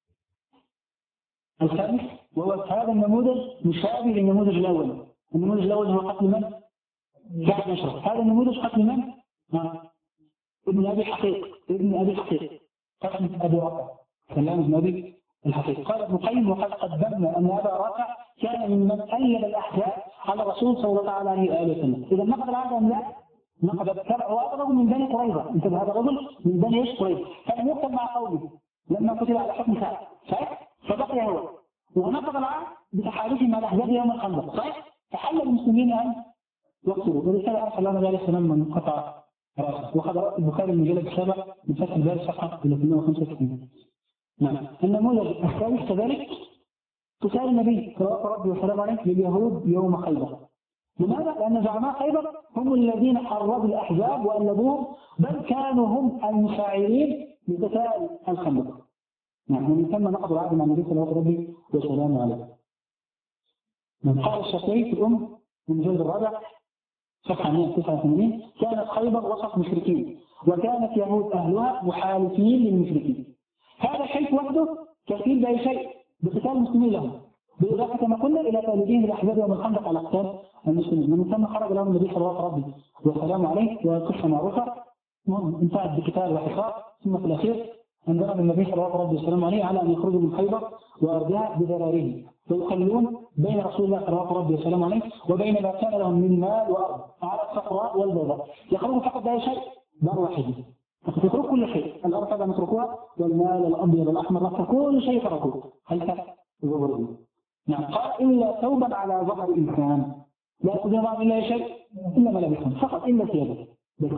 [SPEAKER 2] الخامس وهو هذا النموذج مشابه للنموذج الأول. النموذج الأول هو قتل من؟ كعب بن أشرف. هذا النموذج قتل من؟ ابن أبي الحقيق ابن أبي الحقيق قتل أبي رافع سلام ابن أبي الحقيق. قال ابن القيم وقد قدمنا أن أبا رافع كان ممن أيد الأحزاب على الرسول صلى الله عليه وآله وسلم. إذا نقض العهد أم لا؟ نقض التبع وهذا رجل من بني قريظة. انتبه هذا رجل من بني ايش قريظة كان يقتل مع قومه لما قتل على حكم سعد صحيح؟ فبقي هو ونقض العهد بتحالفه مع الأحزاب يوم الخندق صحيح؟ فحل المسلمين أن يقتلوا. ولذلك أرسل الله عليه السلام من قطع رأسه. وأخذ رأس البخاري من جلد السابع من فتح الباب صفحة ثلاثمائة وخمسة وستين. نعم. النموذج الثالث كذلك قتال النبي صلى الله عليه وسلم عليه لليهود يوم خيبر. لماذا؟ لأن زعماء خيبر هم الذين حرضوا الأحزاب وألبوهم بل كانوا هم المساعدين لقتال الخندق. نعم. ومن ثم نقض العهد مع النبي صلى الله عليه وسلم عليه. قال الشافعي في الأم من الجلد الرابع صفحة مئة وتسعة وثمانين كانت خيبر وسط مشركين وكانت يهود أهلها محالفين للمشركين. هذا الحلف وحده كفيل بأي شيء بقتال المسلمين لهم بالإضافة كما قلنا إلى تاليدين الأحزاب يوم الخندق على قتال المسلمين. ومن ثم خرج لهم النبي صلى الله عليه وسلم عليه وقصة معروفة انتهت بقتال وحصار. ثم في الأخير أنزل النبي صلى الله عليه وسلم عليه على أن يخرجوا من خيبر وأرجاء بذراريه ويخلون بين رسول الله صلى الله عليه وسلم عليه وبين ما كان لهم من مال وأرض على الصفراء والبيضاء. يخرجوا فقط بأي شيء بار واحد فقط يتركوا كل شيء. الأرض هذا نتركوها والمال الأبيض الأحمر كل شيء تركوه هل تركوا. نعم. قال إلا ثوبا على ظهر الإنسان لا يأخذ معه إلا شيء إلا ملابسهم فقط إلا ثيابه بس.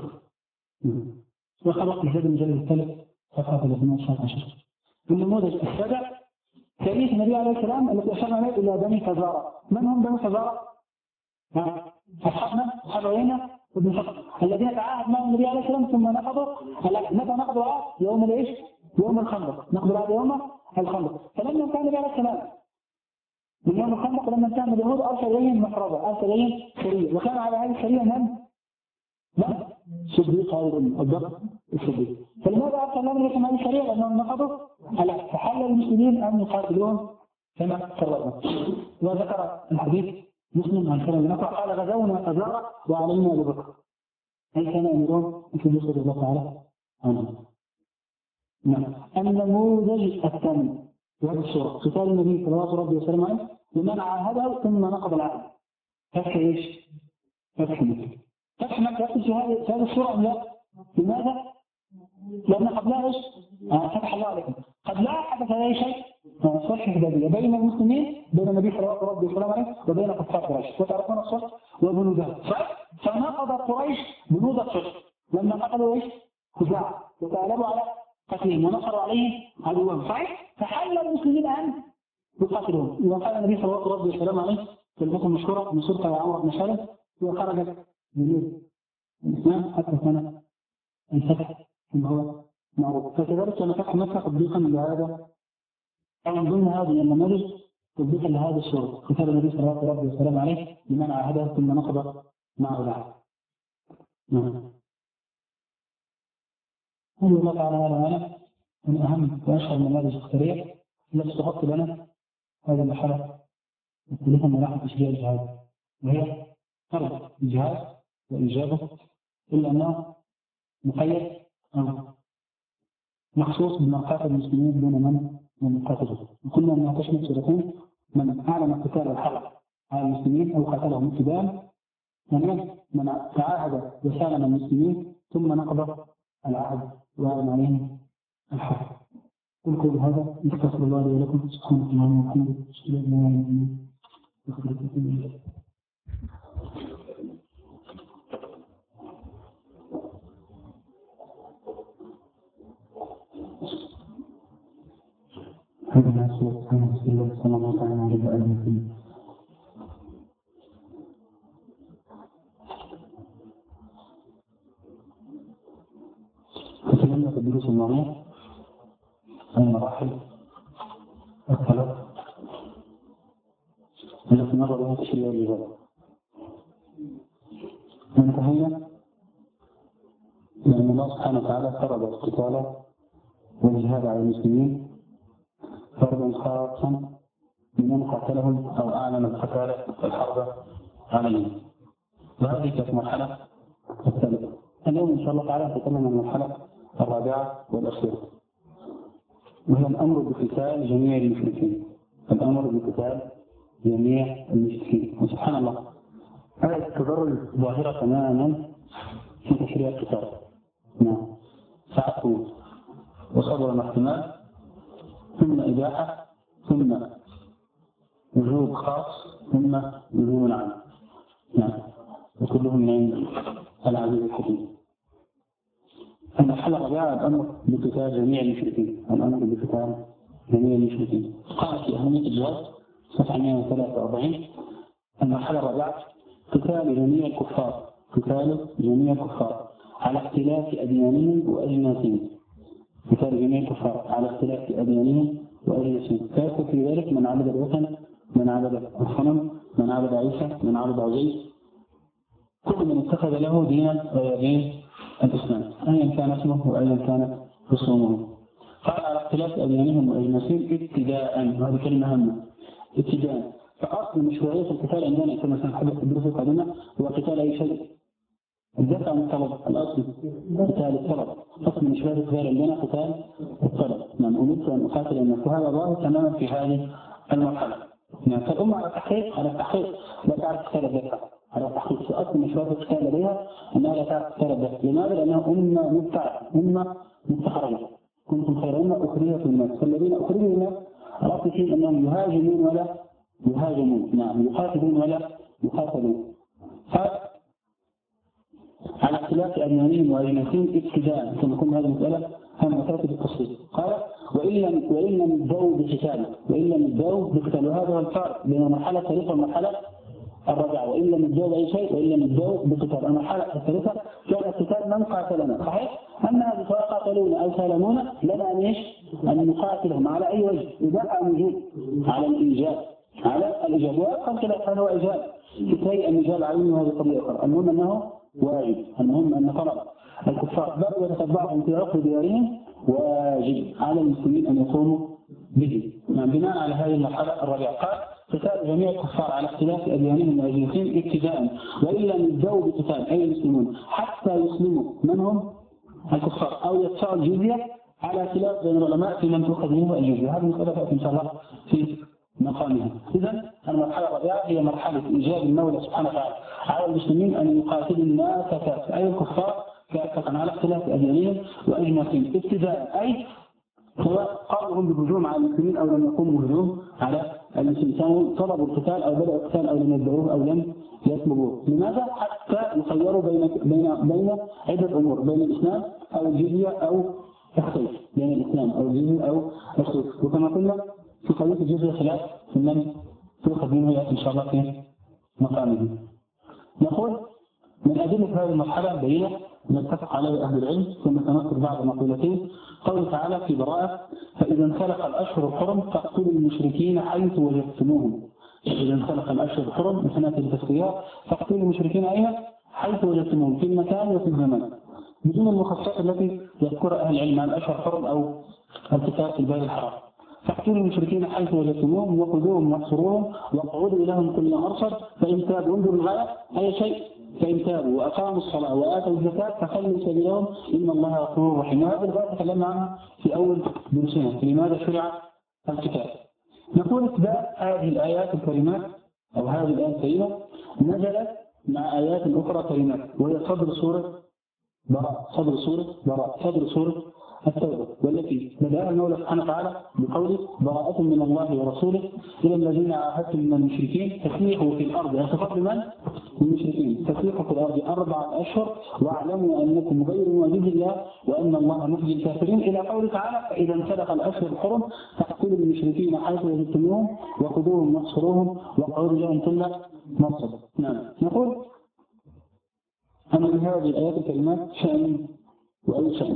[SPEAKER 2] وخلق الجد من جلد الثالث صفحة ثلاثمائة وعشرة. النموذج السابع تاريخ النبي عليه السلام الذي أشار عليه إلى بني فزارة. من هم بني فزارة؟ أصحابنا أصحاب عيينة وابن حصن الذين تعاهد معهم النبي عليه السلام ثم نقضوا متى نقضوا العهد؟ يوم الإيش؟ يوم الخندق. نقضوا العهد يوم الخندق. فلما انتهى النبي عليه السلام من يوم الخندق، لما انتهى من اليهود أرسل إليهم محرزة، أرسل إليهم سرية، وكان على هذه السرية من؟ لا صديق أو البكر الصديق. فلماذا أرسل لهم لكم هذه السرية؟ لأنهم نقضوا على فحل المسلمين أن يقاتلوهم كما قررنا. وذكر الحديث مسلم عن سلمة بن أكوع قال غزونا فزارة وعلينا أبو بكر، أي كان أمرهم في رضي الله تعالى عنهم. نعم. النموذج الثاني وهذه الصورة قتال النبي صلى الله عليه وسلم لمن عاهده ثم نقض العهد. فتح ايش؟ فتح مكة. فتح مكة في هذه الصورة لا؟ لماذا؟ لأن قبلها ايش؟ فتح الله عليكم. قبلها حدث هذا شيء صلح حديبية بين المسلمين بين النبي صلى الله عليه وسلم وبين كفار قريش، وتعرفون الصلح وبنودها. فنقض قريش بنود الصلح لما قتلوا ايش؟ خزاعة وتغلبوا على قتلهم ونصروا عليه عدوهم. صحيح؟ فحل المسلمين أن يقاتلهم. وقال النبي صلى الله عليه وسلم عليه في الفتوى المشهورة من سلطة وعمر بن خالد وخرجت جنود الإسلام حتى كان الفتح كما هو معروف. فكذلك كان فتح مكة تطبيقا لهذا أو من ضمن هذه النماذج تطبيقا لهذا الشروط قتال النبي صلى الله عليه وسلم عليه لمن عاهده ثم نقض معه العهد. نعم. قال الله تعالى هذا من أهم وأشهر النماذج الخيرية التي تغطي لنا هذه المرحلة الثالثة من مراحل تشريع الجهاد، وهي فرض الجهاد وإجابة إلا أنه مقيد أو مخصوص بمقاتل المسلمين دون من من يقاتلهم. وقلنا أنها تشمل سورتين: من أعلن قتال الحرب على المسلمين أو قاتلهم ابتداء، ومن من تعاهد وسالم المسلمين ثم نقض العهد وأعلن عليهم الحرب. قل كل هذا نستغفر الله لي ولكم سبحانه اللهم وبحمده أشهد أن لا إله إلا أنت. هذا الناس سبحانه رسول الله صلى الله عليه وسلم. تكلمنا في الدروس الماضية عن المراحل الثلاث التي مر بها تشريع الجهاد. وانتهينا لأن الله سبحانه وتعالى فرض القتال والجهاد على المسلمين فرضا خاصا بمن قاتلهم أو أعلن القتال والحرب عليهم. وهذه كانت المرحلة الثالثة. اليوم إن شاء الله تعالى نتكلم عن المرحلة الرابعة والأخيرة، وهي الأمر بقتال جميع المشركين. الأمر بقتال جميع المشركين. وسبحان الله هذا التدرج ظاهرة تماما في تشريع القتال. نعم. سعة وصبر احتمال، ثم إباحة، ثم وجوب خاص، ثم وجوب عام. نعم. وكلهم من عند العزيز الحكيم. المرحلة الرابعة الأمر بقتال جميع المشركين. الأمر بقتال جميع المشركين. قال في أهمية الجهاد صفحة مئة وثلاثة وأربعين: المرحلة الرابعة قتال جميع الكفار، قتال جميع الكفار على اختلاف أديانهم وأجناسهم. قتال جميع الكفار على اختلاف أديانهم وأجناسهم. فيدخل في ذلك من عبد الوثن، من عبد الصنم، من عبد عيسى، من عبد عزيز، كل من اتخذ له دينا غير دين الإسلام أيا كان اسمه وأيا كانت رسومه. قال على اختلاف أديانهم وأجناسهم ابتداء، وهذه كلمة هامة، ابتداء. فأصل مشروعية القتال عندنا كما سنحدث في الدروس القادمة هو قتال أي شيء. الدفع عن الطلب، الأصل قتال الطلب. أصل مشروعية القتال عندنا قتال الطلب. نعم. أمرت أن أقاتل الناس، وهذا ظاهر تماما في هذه المرحلة. نعم. فالأمة على التحقيق على التحقيق لا تعرف قتال الدفع. على التحقيق في أصل مشروعية القتال لديها أنها لا تعرف قتال الدفع. لماذا؟ لأنها أمة مبتعة، أمة مستخرجة. كنتم خير أمة أخرجت للناس، فالذين أخرجوا للناس الأصل فيه أنهم يهاجمون ولا يهاجمون. نعم. يقاتلون ولا يقاتلون. على اختلاف أديانهم وأجناسهم ابتداء. كما قلنا هذه المسألة هم مسألة التفصيل. قال وإن لم وإن لم يبدأوا بقتال، وإن لم يبدأوا بقتال. وهذا هو الفرق بين المرحلة الثالثة والمرحلة الرابعة، وإن لم يبدأوا بأي شيء وإن لم يبدأوا بقتال. المرحلة الثالثة كان القتال من قاتلنا، صحيح؟ أما سواء قاتلونا أو سالمونا لنا أن إيش؟ أن نقاتلهم على أي وجه؟ إذا موجود على الإيجاب، على الإيجاب، وأقل خلاف هذا هو إيجاب، كفاية أن يجاب عليهم هذه قضية أخرى. المهم أنه واجب، المهم أن طلب الكفار بدأوا يتتبعهم في عقر ديارهم واجب على المسلمين أن يقوموا به. يعني بناء على هذه المرحلة الرابعة قال قتال جميع الكفار على اختلاف أديانهم وأجنسهم ابتداء، وإلا يبدأوا بقتال أي المسلمون حتى يسلموا من هم الكفار أو يدفعوا الجزية، على خلاف بين العلماء في من تؤخذ منه الجزية. هذه مسألة إن شاء الله في مقامها. إذن المرحلة الرابعة هي مرحلة إيجاب المولى سبحانه وتعالى على المسلمين أن يقاتلوا الناس كافة أي الكفار كافة على اختلاف أديانهم وأجنسهم ابتداء، أي سواء قاموا بالهجوم على المسلمين أو لم يقوموا بالهجوم على المسلمين، سواء طلبوا القتال أو بدأوا القتال أو لم يبدأوه أو لم يطلبوه. لماذا؟ حتى يخيروا بين بين بين عدة أمور، بين الإسلام أو الجزية أو السيف، بين الإسلام أو الجزية أو السيف. وكما قلنا في قضية الجزية خلاف من تؤخذ منه إن شاء الله في مقامه. نقول من أدلة هذه المرحلة بينة نتفق عليه أهل العلم، ثم تنصر بعض مقولتين. قوله تعالى في براءة: فإذا انسلخ الأشهر الحرم فاقتلوا المشركين حيث وجدتموهم. إذا انسلخ الأشهر الحرم من سنة التسخير فاقتلوا المشركين أين؟ حيث وجدتموهم، في المكان وفي الزمان، بدون المخصصات التي يذكرها أهل العلم عن الأشهر الحرم أو القتال في البلد الحرام. فاقتلوا المشركين حيث وجدتموهم وخذوهم واحصروهم واقعدوا لهم كل مرصد، فإن تابوا انظروا الغاية أي شيء، فإن تابوا وأقاموا الصلاة وآتوا الزكاة فخلوا سبيلهم إن الله غفور رحيم. هذه الغاية تكلمنا عنها في أول درسنا لماذا شرع القتال. نقول اتباع هذه الآيات الكريمات أو هذه الآية الكريمة نزلت مع آيات أخرى كريمات، وهي صدر سورة براء، صدر سورة براء، صدر سورة التوبة، والتي بدأها المولى سبحانه وتعالى بقوله: براءة من الله ورسوله إلى الذين عاهدتم من المشركين فسيحوا في الأرض. يصفات لمن؟ المشركين. فسيحوا في الأرض أربعة أشهر واعلموا أنكم غير معجز الله وأن الله مخزي الكافرين، إلى قوله تعالى: فإذا انسلخ الأشهر الحرم فاقتلوا المشركين حيث وجدتموهم وخذوهم واحصروهم واقعدوا لهم كل مرصد. نعم. نقول أن من هذه الآيات الكريمات شأن وأي شأن.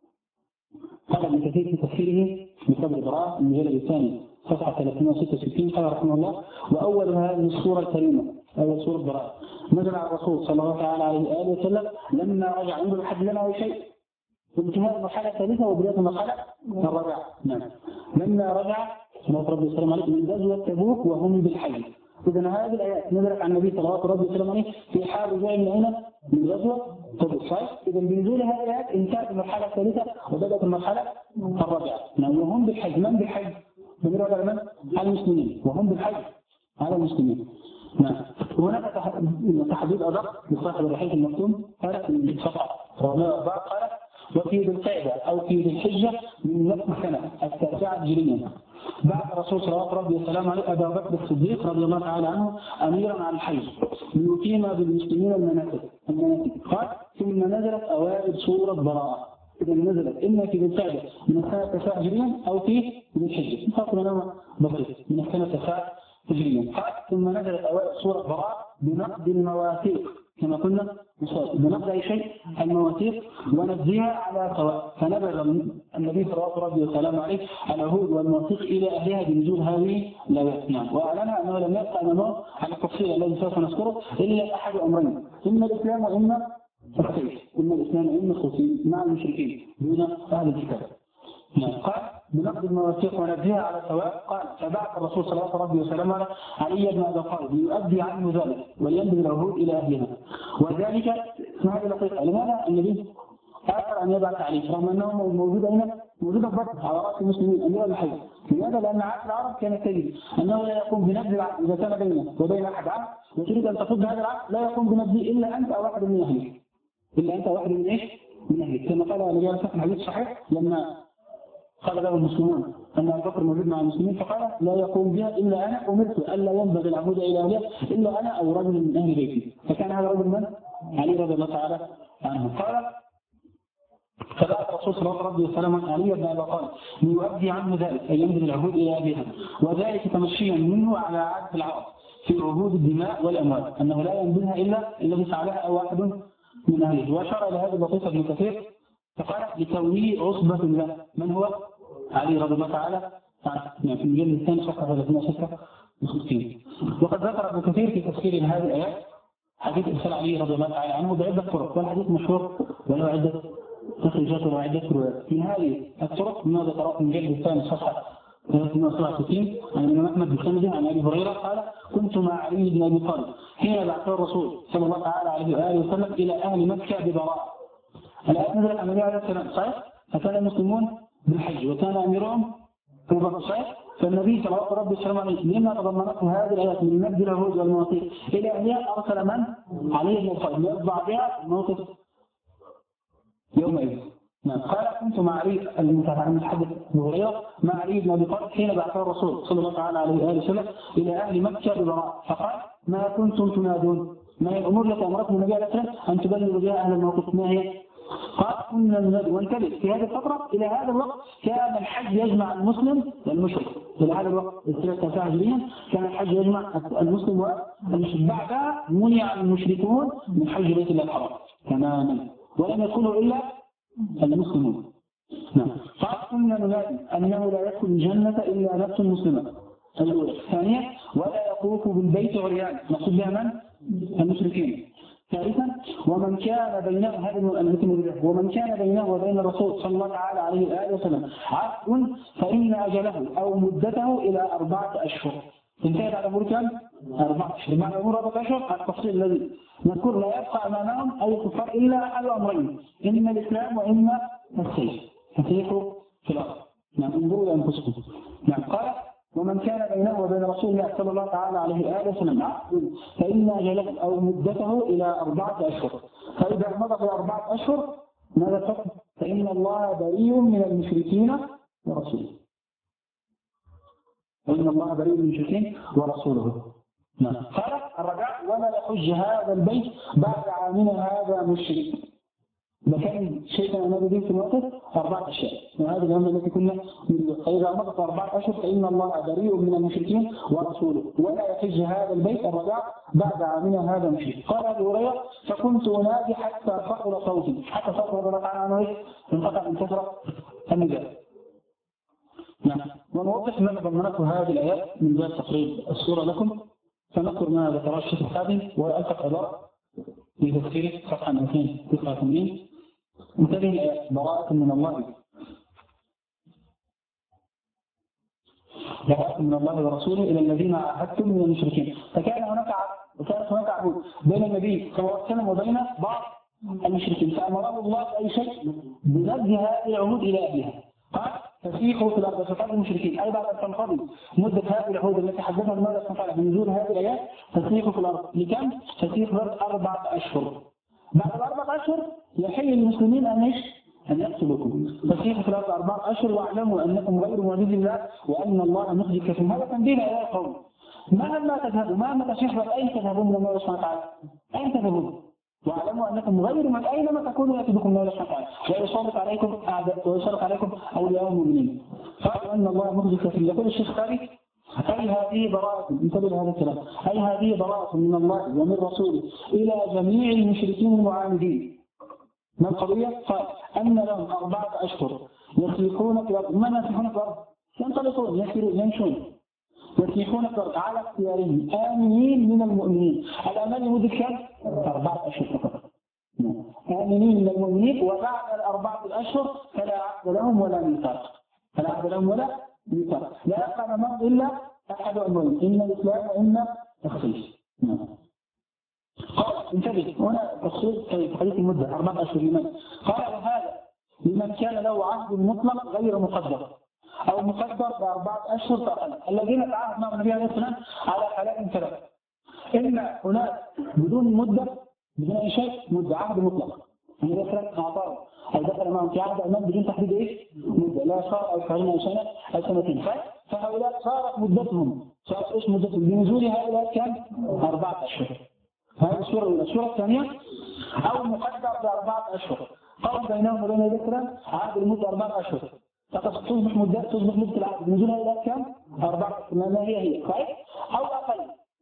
[SPEAKER 2] قال ابن كثير في تفسيره بصدر براءة المجلد الثاني صفحة ثلاثمائة وستة وستين قال رحمه الله: وأول هذه السورة الكريمة، أول سورة براءة، نزل على الرسول صلى الله عليه وآله وسلم لما رجع عنده الحد لنا أي شيء في انتهاء المرحلة الثالثة وبداية المرحلة الرابعة. نعم. لما رجع صلى الله عليه وسلم من غزوة تبوك وهم بالحج. إذن هذه الآيات نزلت عن النبي صلى الله عليه وسلم في حال رجوعه من أين؟ من غزوة تبوك، صحيح؟ إذن بنزول هذه الآيات انتهت المرحلة الثالثة وبدأت المرحلة الرابعة. نعم. وهم بالحج، من بالحج؟ بمرة على من؟ على المسلمين، وهم بالحج على المسلمين. نعم. وهناك تحديد أدق لصاحب الرحيق المكتوم قال في الصفحة أربعة قال: وفي ذي القعدة أو في ذي الحجة من نفس السنة التاسعة هجريا بعد الرسول صلى الله عليه وسلم عليه أبا بكر الصديق رضي الله تعالى عنه أميرا عن الحج ليقيم بالمسلمين المناسك. قال: ثم نزلت أوائل سورة براءة. إذا نزلت إما في ذي القعدة من السنة التاسعة هجريا أو في ذي الحجة، فرق بينهما بسيط، من السنة التاسعة هجريا. قال: ثم نزلت أوائل سورة براءة بنقد المواثيق، كما قلنا بنقد أي شيء المواثيق ونبذها على سواء، فنبذ النبي صلى الله عليه وسلم عليه العهود والمواثيق إلى أهلها بنزول هذه الآيات. نعم. وأعلن أنه لم يبقى أمامه على التفصيل الذي سوف نذكره إلا أحد أمرين: إما الإسلام وإما السيف، إما الإسلام وإما الخصوصي مع المشركين دون أهل الكتاب. نعم. قال: بنقد المواثيق ونبذها على سواء. قال: فبعث الرسول صلى الله عليه وسلم علي بن أبي طالب ليؤدي عنه ذلك ولينبذ العهود إلى أهلها. وذلك هذه الحقيقة. لماذا النبي آخر أن يبعث عليه رغم أنه موجود هنا موجودة بطن على رأس المسلمين أمير الحج؟ لماذا؟ لأن عادة العرب كانت تجد أنه لا يقوم بنبذ العهد إذا كان بينه وبين أحد عهد وتريد أن تفض هذا العهد لا يقوم بنبذه إلا أنت أو واحد من أهلك، إلا أنت واحد من إيش؟ من أهلك. كما قال النبي عليه الصلاة والسلام في الحديث الصحيح لما قال له المسلمون أن أبو بكر موجود مع المسلمين فقال: لا يقوم بها إلا أنا، أمرت ألا ينبغي العهود إلى أهلها إلا أنا أو رجل من أهل بيتي. فكان هذا رجل من؟ علي رضي الله تعالى عنه. قال: فبعث الرسول صلى الله عليه وسلم علي بن أبي طالب ليؤدي عنه ذلك أي ينبغي العهود إلى أهلها، وذلك تمشيا منه على عادة العرب في عهود الدماء والأموال، أنه لا ينبذها إلا الذي فعلها واحد من أهله. وأشار إلى هذه اللطيفة ابن كثير فقال لتولي عصبة له، من هو؟ علي رضي الله تعالى عنه، في المجلد الثاني صفحة ثلاثمائة وستة وستين. وقد ذكر ابن كثير في تفسير هذه الآيات حديث إرسال علي رضي الله تعالى عنه بعدة طرق، والحديث مشهور وله عدة تخريجات وعدة روايات. من هذه الطرق ما ذكره في المجلد الثاني صفحة ثلاثمائة وسبعة وستين عن الإمام أحمد بن عن أبي هريرة قال: كنت مع علي بن أبي طالب حين بعثه الرسول صلى الله تعالى عليه وآله وسلم إلى أهل مكة ببراء. الآيات نزلت عن النبي عليه السلام صحيح؟ فكان المسلمون بالحج وكان أميرهم أبو بكر صحيح؟ فالنبي صلى الله عليه وسلم لما تضمنته هذه الآيات من مد العهود والمواثيق إلى أهلها أرسل من؟ علي بن أبي طالب ليطبع بها موقف يومئذ. نعم. قال: كنت مع علي المتحدث أبو هريرة مع علي بن أبي طالب حين بعثه الرسول صلى الله تعالى عليه وآله وسلم إلى أهل مكة ببراء، فقال: ما كنتم تنادون؟ ما هي الأمور التي أمرتم النبي عليه الصلاة والسلام أن تبلغوا بها أهل الموقف؟ ما هي؟ قال: كنا ننادي. وانتبه في هذه الفترة إلى هذا الوقت كان الحج يجمع المسلم والمشرك. إلى هذا الوقت الثلاثة هجريا كان الحج يجمع المسلم والمشرك. بعدها منع المشركون من حج بيت الله الحرام تماما ولم يدخلوا إلا المسلمون. نعم. قال: كنا ننادي أنه لا يدخل الجنة إلا نفس مسلمة الأولى. الثانية: ولا يطوف بالبيت عريان، مقصود بها من؟ المشركين. ثالثا: ومن كان بينه هذه ومن كان بينه وبين الرسول صلى الله تعالى عليه وآله وسلم عقد فإن أجله أو مدته إلى أربعة أشهر. انتهت على أمور كم؟ أربعة أشهر. معنى أمور أربعة أشهر التفصيل الذي نذكر لا يبقى أمامهم أي كفار إلا أحد أمرين: إما الإسلام وإما السيف، فسيحوا في الأرض. نعم. انظروا لأنفسكم. نعم. قال: ومن كان بينه وبين رسول الله صلى الله تعالى عليه وآله وسلم عقد فإن أجله أو مدته إلى أربعة أشهر. فإذا مضت أربعة أشهر ماذا تقول؟ فإن الله بريء من المشركين ورسوله. وإن الله بريء من المشركين ورسوله. نعم. قال الرجاء: ولا يحج هذا البيت بعد عامنا هذا مشرك. مكان شيء أنا بدين في الوقت أربعة أشياء، وهذه الأمر التي كنا فإذا مضت أربعة أشهر فإن الله بريء من المشركين ورسوله ولا يحج هذا البيت الرجاء بعد عامنا هذا مشرك. قال أبو هريرة: فكنت أنادي حتى ثقل صوتي، حتى ثقل الله تعالى عنه انقطع من كثرة النجاة. نعم. ونوضح ما ضمنته هذه الآيات من باب تقريب الصورة لكم، فنذكر ما ذكره الشيخ الحادي وألفت عبارة في تفسير صفحة مئتين وتسعة وثمانين: انتبه براءة من الله براءة من الله ورسوله إلى الذين عاهدتم من المشركين. فكان هناك وكانت هناك عهود بين النبي صلى الله عليه وسلم وبين بعض المشركين، فأمره الله بأي شيء بنبذ هذه العهود إلى أهلها. قال: فسيحوا في الأرض فقال المشركين أي بعد أن تنقضي مدة هذه العهود التي حدثنا المولى سبحانه وتعالى بنزول هذه الآيات فسيحوا في الأرض. لكم؟ فسيحوا أربعة أشهر. بعد الأربعة أشهر يحل للمسلمين أن ايش؟ أن يقتلوكم. فسيحوا في الأرض أربعة أشهر واعلموا أنكم غير معجز الله وأن الله مخزيكم. هذا تنبيه إلى القوم: مهما تذهبوا مهما تشحوا أين تذهبون من الله سبحانه وتعالى؟ أين تذهبون؟ واعلموا أنكم غير من أينما تكونوا يأتي بكم الله سبحانه وتعالى ويسلط عليكم أعداء ويسلط عليكم أولياء المؤمنين. قالوا أن الله مخزيكم. يقول الشيخ خالد: أي هذه براءة، انتبه لهذا الكلام، أي هذه براءة من الله ومن رسوله إلى جميع المشركين المعاندين. ما القضية؟ قال: أن لهم أربعة أشهر يسيحون في الأرض. ما يسيحون في الأرض؟ ينطلقون يمشون يسيحون في الأرض على اختيارهم آمنين من المؤمنين. الأمان لمدة كم؟ أربعة أشهر فقط. آمنين من المؤمنين. وبعد الأربعة الأشهر فلا عقد لهم ولا ميثاق. فلا عقد لهم ولا ميثاق. لا يبقى أمام إلا أحد أمرين: إما الإسلام وإما الخير. قال: انتبه هنا تفصيل في حديث المدة أربعة أشهر. لمن؟ قال: وهذا لمن كان له عهد مطلق غير مقدر أو مقدر بأربعة أشهر فأقل. الذين تعاهد مع النبي عليه الصلاة والسلام على حالات ثلاثة: إما هناك بدون مدة بدون أي شيء مدة عهد مطلق، يعني مثلا أعطاه أو دخل معهم في عهد أمام بدون تحديد إيش مدة، لا صار أو شهرين أو سنة أو سنتين. فهؤلاء صارت مدتهم صارت إيش مدتهم بنزول هؤلاء كان أربعة أشهر. هذه السورة الأولى. السورة الثانية: أو مقدر بأربعة أشهر. قال بينهم وبين ذكرى عهد المدة أربعة أشهر. فتصبح مدة تصبح مدة العقد نزولها إلى كم؟ أربعة. ما هي هي؟ صحيح؟ أو أقل.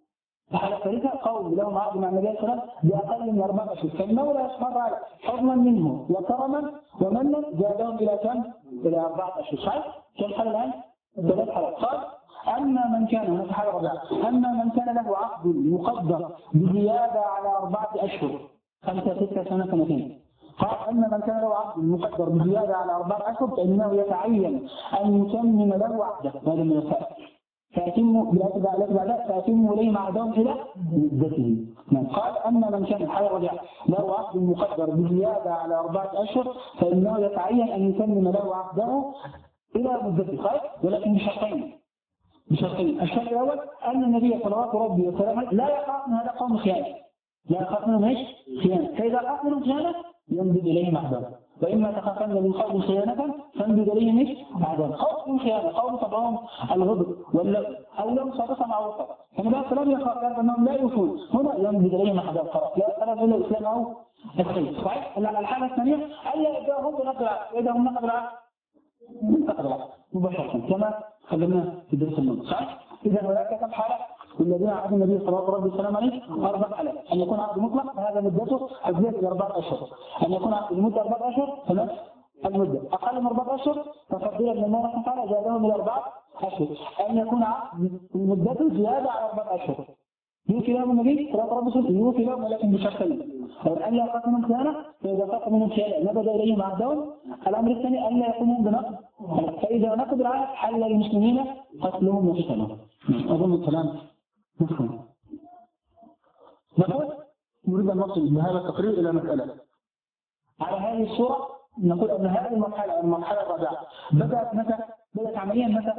[SPEAKER 2] الحالة الثالثة قوم لهم عقد مع النبي صلى الله عليه وسلم بأقل من أربعة أشهر، فالمولى سبحانه وتعالى فضلا منه وكرما ومنا زادهم إلى كم؟ إلى أربعة أشهر. صحيح؟ كم حالة الآن؟ ثلاث حالات. قال أما من كان هناك حالة رابعة، أما من كان له عقد مقدر بزيادة على أربعة أشهر خمسة ستة سنة سنتين. قال أما من كان له عقد مقدر بزيادة على أربعة أشهر فإنه يتعين أن يتمم له عقده، هذا من الفائدة. فيتم فيتم إليه معدوم إلى مدته. قال أما من كان الحالة الرابعة له عقد مقدر بزيادة على أربعة أشهر فإنه يتعين أن يتمم له عقده إلى مدته، خير، ولكن بشرطين. بشرطين. الشرط الأول أن النبي صلوات ربي وسلامه لا يخاف من هذا قوم خيانة، لا يخاف منهم ايش؟ خيانة، فإذا خاف منهم خيانة ينبذ إليه معدوم. وإما تخافن من قوم خيانة فانبذ إليهم ايش؟ معدوم. خوف من خيانة، قوم طبعهم الغضب ولا أو لهم صادقة مع وقت، فالنبي صلى الله عليه وسلم يخاف أنهم لا يوفون، هنا ينبذ إليهم معدوم خلاص، لا خلاص إلا الإسلام أو الخير. صحيح؟ الحالة الثانية ألا إذا هم نقض العقد، إذا هم نقض العقد نقض العقد مباشرة كما خدمنا في الدرس الماضي. صحيح؟ إذا هناك كم حالة؟ والذين عقد النبي صلى الله عليه وسلم عليه أربع حالات. أن يكون عقد مطلق فهذا مدته أزيد من أربعة أشهر. أن يكون عقد المدة أربعة أشهر فنفس المدة. أقل من أربعة أشهر ففضيلا من الله سبحانه وتعالى زادهم إلى أربعة أشهر. أن يكون عقد مدته زيادة على أربعة أشهر. يوفي لهم النبي صلى الله عليه وسلم يوفي لهم ولكن بشرطين. أن لا يخاف منهم خيانة، فإذا خاف منهم خيانة نبذ إليهم عهدهم. الأمر الثاني أن لا يقومون بنقض، فإذا نقض العهد حل للمسلمين قتلهم وقتلهم. أظن الكلام مفهوم. نقول نريد أن نصل بهذا التقرير إلى مسألة. على هذه الصورة نقول أن هذه المرحلة المرحلة الرابعة بدأت متى؟ بدأت عمليا متى؟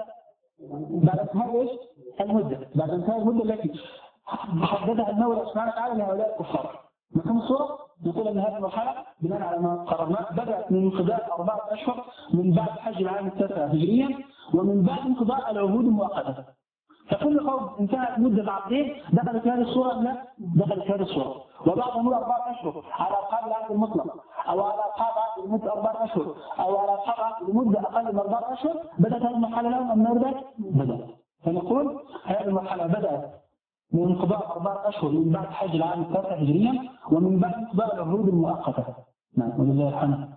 [SPEAKER 2] بعد انتهاء ايش؟ المدة، بعد انتهاء المدة التي حددها المولى سبحانه وتعالى لهؤلاء الكفار. مفهوم الصورة؟ نقول أن هذه المرحلة بناء على ما قررناه بدأت من انقضاء أربعة أشهر من بعد حج العام التاسع هجريا ومن بعد انقضاء العهود المؤقتة. فكل قوم انتهت مدة العقدين دخلت في هذه الصورة أم لا؟ دخلت في هذه الصورة. وبعض مدة أربعة أشهر على أصحاب العقد المطلق أو على أصحاب عقد لمدة أربعة أشهر أو على أصحاب عقد لمدة أقل من أربعة أشهر بدأت هذه المرحلة لهم أم لا؟ بدأت. فنقول هذه المرحلة بدأت من انقضاء أربعة أشهر من بعد حج العام التاسع هجريا ومن بعد انقضاء العهود المؤقتة. نعم ولله الحمد.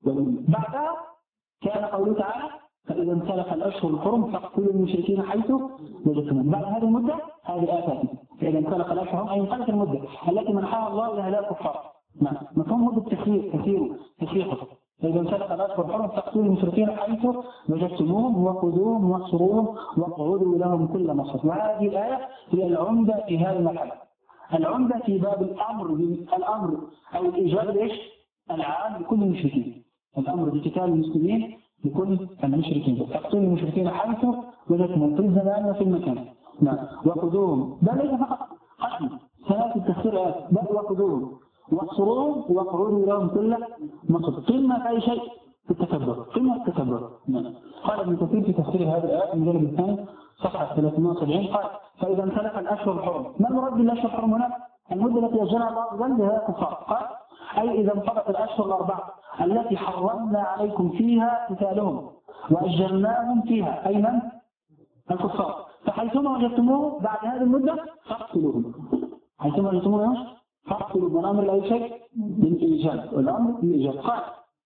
[SPEAKER 2] بعدها كان قوله تعالى فإذا انسلخ الأشهر الحرم فاقتلوا المشركين حيث وجدتموهم. بعد هذه المدة هذه الآيات فإذا انسلخ الأشهر أي انقلت المدة التي منحها الله لها لا كفار. نعم مفهوم مدة تخيير كثير تخيير. فإذا انسلخ الأشهر الحرم فاقتلوا المشركين حيث وجدتموهم وخذوهم واحصروهم واقعدوا لهم كل مصر. وهذه الآية هي العمدة في هذه المرحلة. العمدة في باب الأمر الأمر أو الإجابة إيش؟ العام لكل المشركين. الأمر بقتال المسلمين لكل المشركين. فاقتلوا المشركين حيث وجدتموهم في الزمان وفي المكان. نعم وخذوهم. ده ليس فقط قتل ثلاث التخسير بل وخذوهم واحصروهم واقعدوا لهم كل مصر. قمة أي شيء في التكبر، قمة التكبر. نعم. قال ابن كثير في تفسير هذه الآية من الجانب الثاني صفحة ثلاثمائة وسبعين قال فإذا انسلخ الأشهر الحرم. ما المراد بالأشهر الحرم هنا؟ المدة التي أجلها الله عز وجل لها كفار. قال أي إذا انقضت الأشهر الأربعة التي حرمنا عليكم فيها قتالهم وأجلناهم فيها أي من؟ الكفار. فحيثما وجدتموه بعد هذه المدة فاقتلوهم. حيثما وجدتموه فاقتلوا. والأمر لا شيء من إيجاب والأمر للإيجاب. قال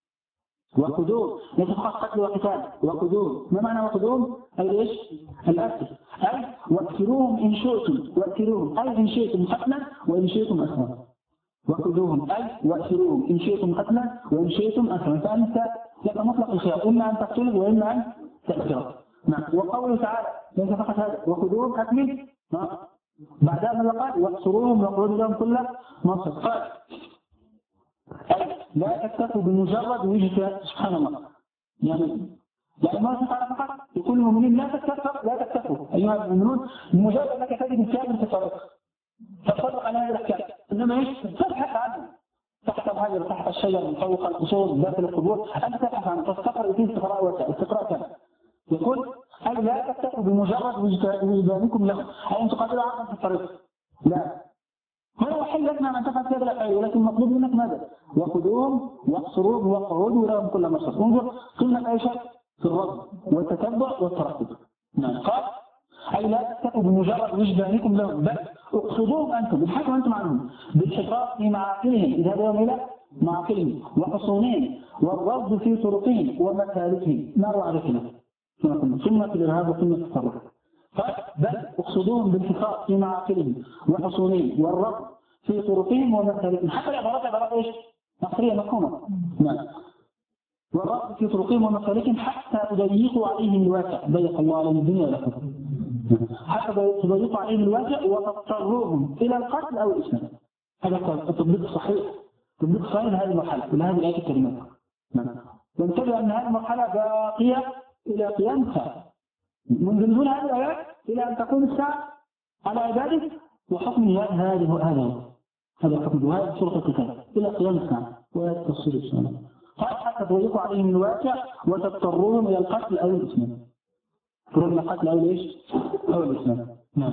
[SPEAKER 2] وخذوه ليس فقط قتل وقتال وخذوه. ما معنى وخذوهم؟ أي إيش؟ الأسر. أي واقتلوهم إن شئتم واقتلوهم أي إن شئتم قتلا وإن شئتم أسرا. وخذوهم أي واقتلوهم إن شئتم قتلا وإن شئتم أسرا. فأنت لك مطلق الخيار إما أن تقتله وإما أن تأسره. نعم. وقوله تعالى ليس فقط هذا وخذوهم قتل بعدها من قال واحصروهم واقعدوا لهم كل مصر. قال أي لا تكتفوا بمجرد وجهة سبحان الله. يعني يعني ما تعالى فقط يقول المؤمنين لا تكتفوا لا تكتفوا أيها المؤمنون بمجرد أنك تجد الكافر في الطريق تصدق على هذا الكافر، إنما ايش؟ تبحث عنه تحت الهجر تحت الشجر فوق القصور داخل القبور أنت تبحث عنه تستقر فيه استقراء استقراء كامل. يقول أي لا تكتفوا بمجرد وجدانكم له أي أن تقاتلوا عقلا في الطريق. لا هذا حل لنا أن تفعل هذا الأفعال ولكن مطلوب منك ماذا؟ وخذوهم واحصروهم واقعدوا لهم كل مصر. انظر قمة أي شيء في الرد والتتبع والترقب. نعم. قال أي لا تكتفوا بمجرد وجدانكم لهم بل اقصدوهم أنتم ابحثوا أنتم عنهم بالحفاظ في معاقلهم إذا هذا إلى معاقلهم وحصونهم والرد في طرقهم ومسالكهم نروى على كده ثم في الإرهاب وثم في التطرف بل اقصدوهم بالحفاظ في معاقلهم وحصونهم والرد في طرقهم ومسالكهم حتى العبارات عبارات ايش؟ مصرية مفهومة نعم والرد في طرقهم ومسالكهم حتى تضيقوا عليهم الواسع ضيق الله عليهم الدنيا والآخرة حتى تضيقوا عليهم الواسع وتضطروهم إلى القتل أو الإسلام هذا التطبيق الصحيح تطبيق صحيح لهذه المرحلة ولهذه الآية الكريمة وانتبه أن هذه المرحلة باقية إلى قيام الساعة من دون هذه الآيات إلى أن تكون الساعة على عباده وحكم هذا هذا هذا حكم هذا سورة القتال إلى قيام الساعة وتفصيل السنة قال حتى تضيقوا عليهم الواسع وتضطروهم إلى القتل أو الإسلام تضطرون القتل أو الإيش أو الإسلام نعم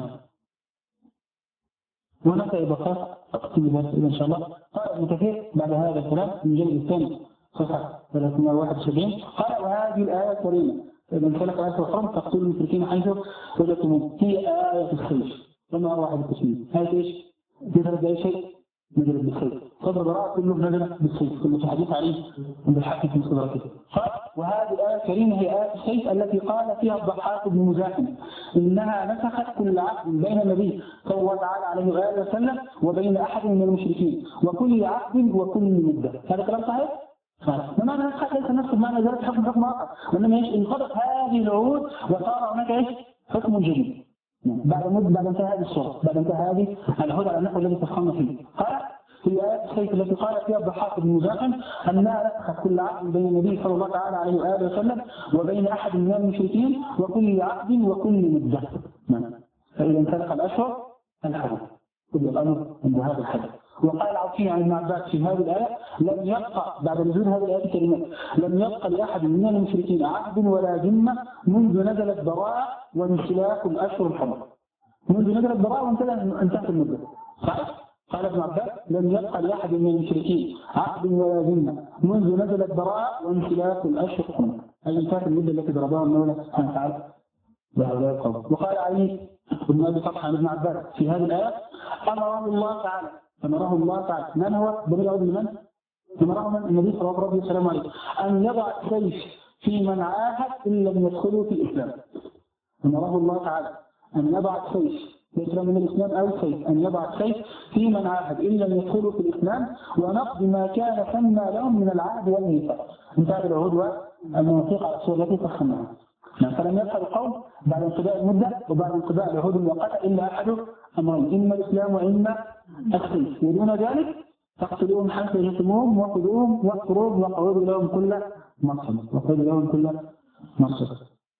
[SPEAKER 2] ونفع إضافات أقسم إن شاء الله قال ابن كثير بعد هذا الكلام من الجلد الثاني صفحة ثلاثمائة وواحد وسبعين قال وهذه الآية الكريمة فإذا انسلك آية أخرى تقتل المشركين حيث وجدتموهم هي آية السيف وما واحد التسليم هذا إيش؟ يدرس بأي شيء نزلت بالسيف صدر براءة كله نزل بالسيف كله في حديث عليه بالحق في صدرته قال وهذه الآية الكريمة هي آية السيف التي قال فيها الضحاك بن مزاحم إنها نسخت كل عقد بين النبي صلى الله تعالى عليه وآله وسلم وبين أحد من المشركين وكل عقد وكل مدة هذا كلام صحيح؟ لما أنا نسخت ليس نفس بمعنى ذلك حكم حكم آخر وإنما إيش انقضت هذه العهود وصار هناك إيش حكم جديد بعد مدة بعد انتهاء هذه الصورة بعد انتهاء هذه العهود على النحو الذي تفهمنا فيه قال في آية السيف التي قال فيها الضحاك بن مزاحم أنها نسخت كل عقد بين النبي صلى الله تعالى عليه وآله وسلم وبين أحد من المشركين وكل عقد وكل مدة فإذا انسلخ الأشهر الحرم كل الأمر عند هذا الحد وقال العوفي عن ابن عباس في هذه الآية لم يبقى بعد نزول هذه الآية الكريمة لم يبقى لأحد من المشركين عهد ولا ذمة منذ نزلت براءة وانسلاخ الأشهر الحرم منذ نزلت براءة وانتهت المدة صحيح؟ قال ابن عباس لم يبقى لأحد من المشركين عهد ولا ذمة منذ نزلت براءة وانسلاخ الأشهر الحرم أي انتهت المدة التي ضربها المولى سبحانه وتعالى بهؤلاء القوم وقال علي بن أبي طلحة عن ابن عباس في هذه الآية أمره الله تعالى أمره الله تعالى من هو ضمير يعود لمن؟ أمره من النبي صلى الله عليه وسلم عليه أن يضع السيف في من عاهد إن لم يدخلوا في الإسلام أمره الله تعالى أن يضع السيف ليس من الإسلام أو السيف أن يضع السيف في من عاهد إن لم يدخلوا في الإسلام ونقض ما كان سمى لهم من العهد والميثاق انتهت العهود والمواثيق على الصورة التي تخمنها فلم يدخل القوم بعد انقضاء المدة وبعد انقضاء العهود المؤقتة إلا أحد أمرين إما الإسلام وإما السيف ودون ذلك تقتلوهم حتى يهتموهم وخذوهم واقتروهم وقعودوا لهم كل مصر وقعودوا لهم كل مصر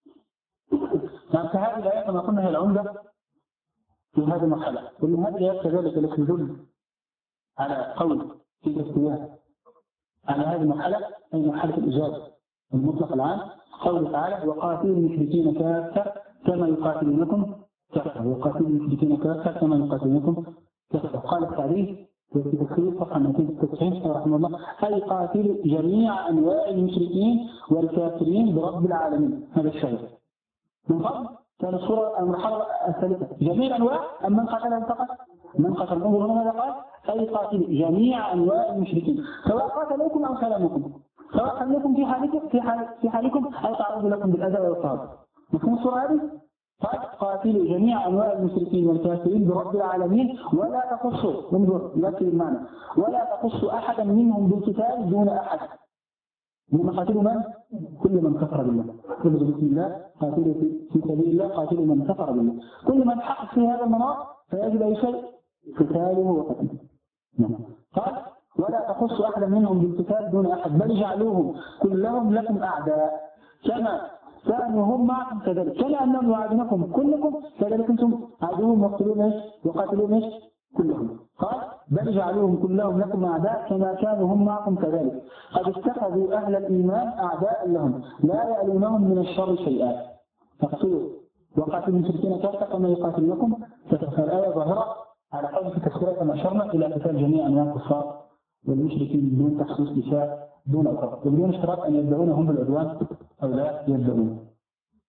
[SPEAKER 2] فهذه الآيات كما قلنا هي العمدة في هذه المرحلة كل هذه الآيات كذلك التي تدل على قول في الاستواء على هذه المرحلة أي مرحلة الإجابة المطلق العام قوله تعالى وقاتلوا المشركين كافة كما يقاتلونكم كافة وقاتلوا المشركين كافة كما يقاتلونكم كافة قال التعريف في تفسير صفحة مئتين وتسعين رحمه الله أي قاتلوا جميع أنواع المشركين والكافرين برب العالمين هذا الشيء من قبل كان الصورة المرحلة الثالثة جميع أنواع أم من قتلهم فقط من قتل انظروا ماذا قال أي قاتلوا جميع أنواع المشركين سواء قاتلوكم أو سلموكم سواء خليكم في حالكم في حال في حالكم أو تعرضوا لكم بالأذى والإضطهاد مفهوم الصورة هذه؟ قال قاتلوا جميع أنواع المشركين والكافرين برب العالمين ولا تقصوا انظر لكن المعنى ولا تقصوا أحدا منهم بالقتال دون أحد هم قاتلوا من؟ كل من كفر بالله قل بسم الله قاتلوا في سبيل الله قاتلوا من كفر بالله كل من حقق في هذا المناط فيجب أي شيء قتاله وقتله قال ولا تخصوا أحدا منهم بالقتال دون أحد بل جعلوهم كلهم لكم أعداء كما كانوا هم معكم كذلك كما أنهم يعادونكم كلكم كذلك أنتم عادوهم وقتلون إيش وقاتلون إيش كلهم قال بل جعلوهم كلهم لكم أعداء كما كانوا هم معكم كذلك قد اتخذوا أهل الإيمان أعداء لهم لا يألونهم من الشر شيئا فاقتلوا وقاتلوا المشركين كافة كما يقاتلونكم فالآية ظاهرة على قول في تفسيرها كما أشرنا إلى قتال جميع أنواع الكفار والمشركين بدون تخصيص نساء دون أخر وبدون اشتراط أن يبدأون هم بالعدوان أو لا يبدأون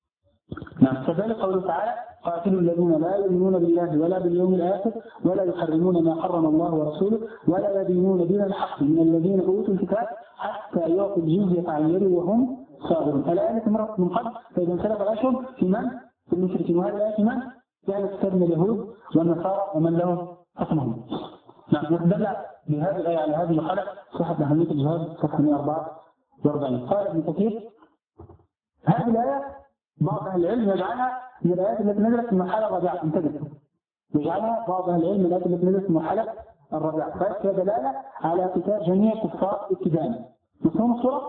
[SPEAKER 2] نعم. كذلك قوله تعالى قاتلوا الذين لا يؤمنون بالله ولا باليوم الآخر ولا يحرمون ما حرم الله ورسوله ولا يدينون دين الحق من الذين أوتوا الكتاب حتى يعطوا الجزية عن يد وهم صاغرون. الآية مرت من قبل فإذا انسلب الأشهر في من؟ في المشركين. وهذه الآية في من؟ كانت تستخدم اليهود والنصارى ومن لهم حكمهم. نعم. يدل بهذه الآية على هذه الحالة صحة أهمية الجهاد صفحة مئة وأربعة وأربعين. قال ابن كثير هذه الآية بعض أهل العلم يجعلها من الآيات التي نزلت في المرحلة الرابعة. انتبه، يجعلها بعض أهل العلم من الآيات التي نزلت في المرحلة الرابعة. فهي دلالة على قتال جميع كفار ابتداء. مفهوم الصورة؟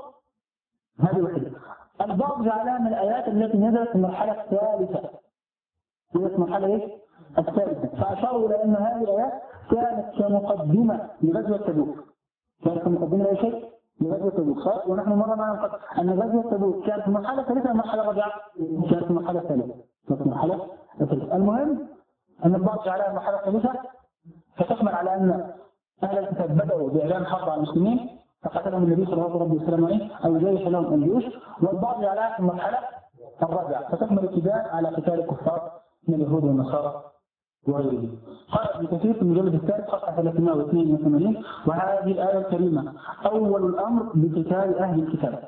[SPEAKER 2] هذه واحدة. البعض جعلها من الآيات التي نزلت في المرحلة الثالثة. نزلت في المرحلة إيه؟ الثالثة. فأشاروا إلى أن هذه الآيات كانت كمقدمة لغزوة تبوك. كانت كمقدمة لأي شيء؟ لغزوة تبوك. صح؟ ونحن مرة نعلم أن غزوة تبوك كانت في المرحلة الثالثة المرحلة الرابعة كانت في المرحلة الثالثة. كانت في المرحلة الثالثة. المهم أن البعض جعلها المرحلة الثالثة فتحمل على أن أهل الكتاب بدأوا بإعلان حرب على المسلمين فقتلهم النبي صلى الله عليه وسلم أو جيش لهم الجيوش، والبعض جعلها في المرحلة الرابعة فتحمل ابتداء على قتال الكفار من اليهود والنصارى وغيره. قال ابن كثير في المجلد الثالث صفحة ثلاثمائة واثنين وثمانين وهذه الآية الكريمة أول الأمر بقتال أهل الكتاب.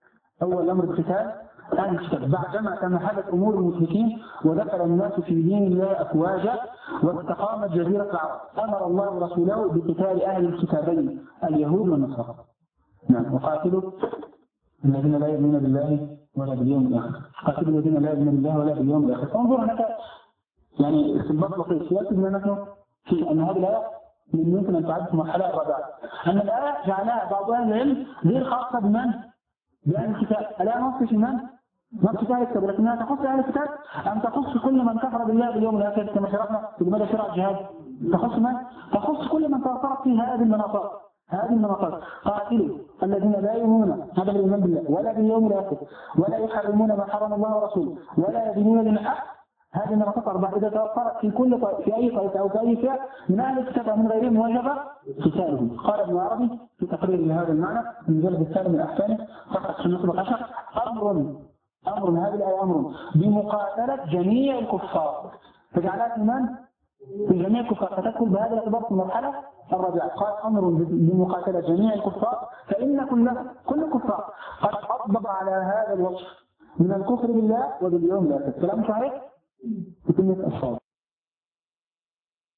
[SPEAKER 2] أول الأمر بقتال أهل الكتاب بعدما تمهدت أمور المشركين ودخل الناس في دين الله أفواجا واستقامت جزيرة العرب أمر الله رسوله بقتال أهل الكتابين اليهود والنصارى. نعم. وقاتلوا الذين لا يؤمنون بالله ولا باليوم الآخر. قاتلوا الذين لا يؤمنون بالله ولا باليوم الآخر. انظر هناك يعني استنباط بسيط يأتي بما نحن في أن هذه الآية من يمكن أن تعد في المرحلة الرابعة. أن الآية جعلها بعض أهل العلم غير خاصة بمن؟ بأهل الكتاب. الآية نص في من؟ نص في أهل الكتاب، لكنها تخص أهل الكتاب أم تخص كل من كفر بالله باليوم الآخر كما شرحنا في لماذا شرع الجهاد؟ تخص من؟ تخص كل من توفرت في هذه المناطق. هذه المناطق قاتلوا الذين لا يؤمنون هذا بالإيمان بالله ولا باليوم الآخر ولا يحرمون ما حرم الله ورسوله ولا يدينون دين الحق. هذه المناطق أربعة إذا توفرت في كل طائف في أي طائفة أو في أي فئة من أهل الكتاب ومن غيرهم وجب قتالهم. قال ابن عربي في تقرير لهذا المعنى في المجلد الثاني من أحكامه صفحة خمسمائة وعشرة أمر أمر هذه الآية أمر بمقاتلة جميع الكفار فجعلها من؟ في جميع الكفار فتدخل بهذا الاعتبار في المرحلة الرابعة. قال أمر بمقاتلة جميع الكفار فإن كل كل الكفار قد أطبق على هذا الوصف من الكفر بالله وباليوم الآخر. كلام صحيح؟ بكلمة الصواب.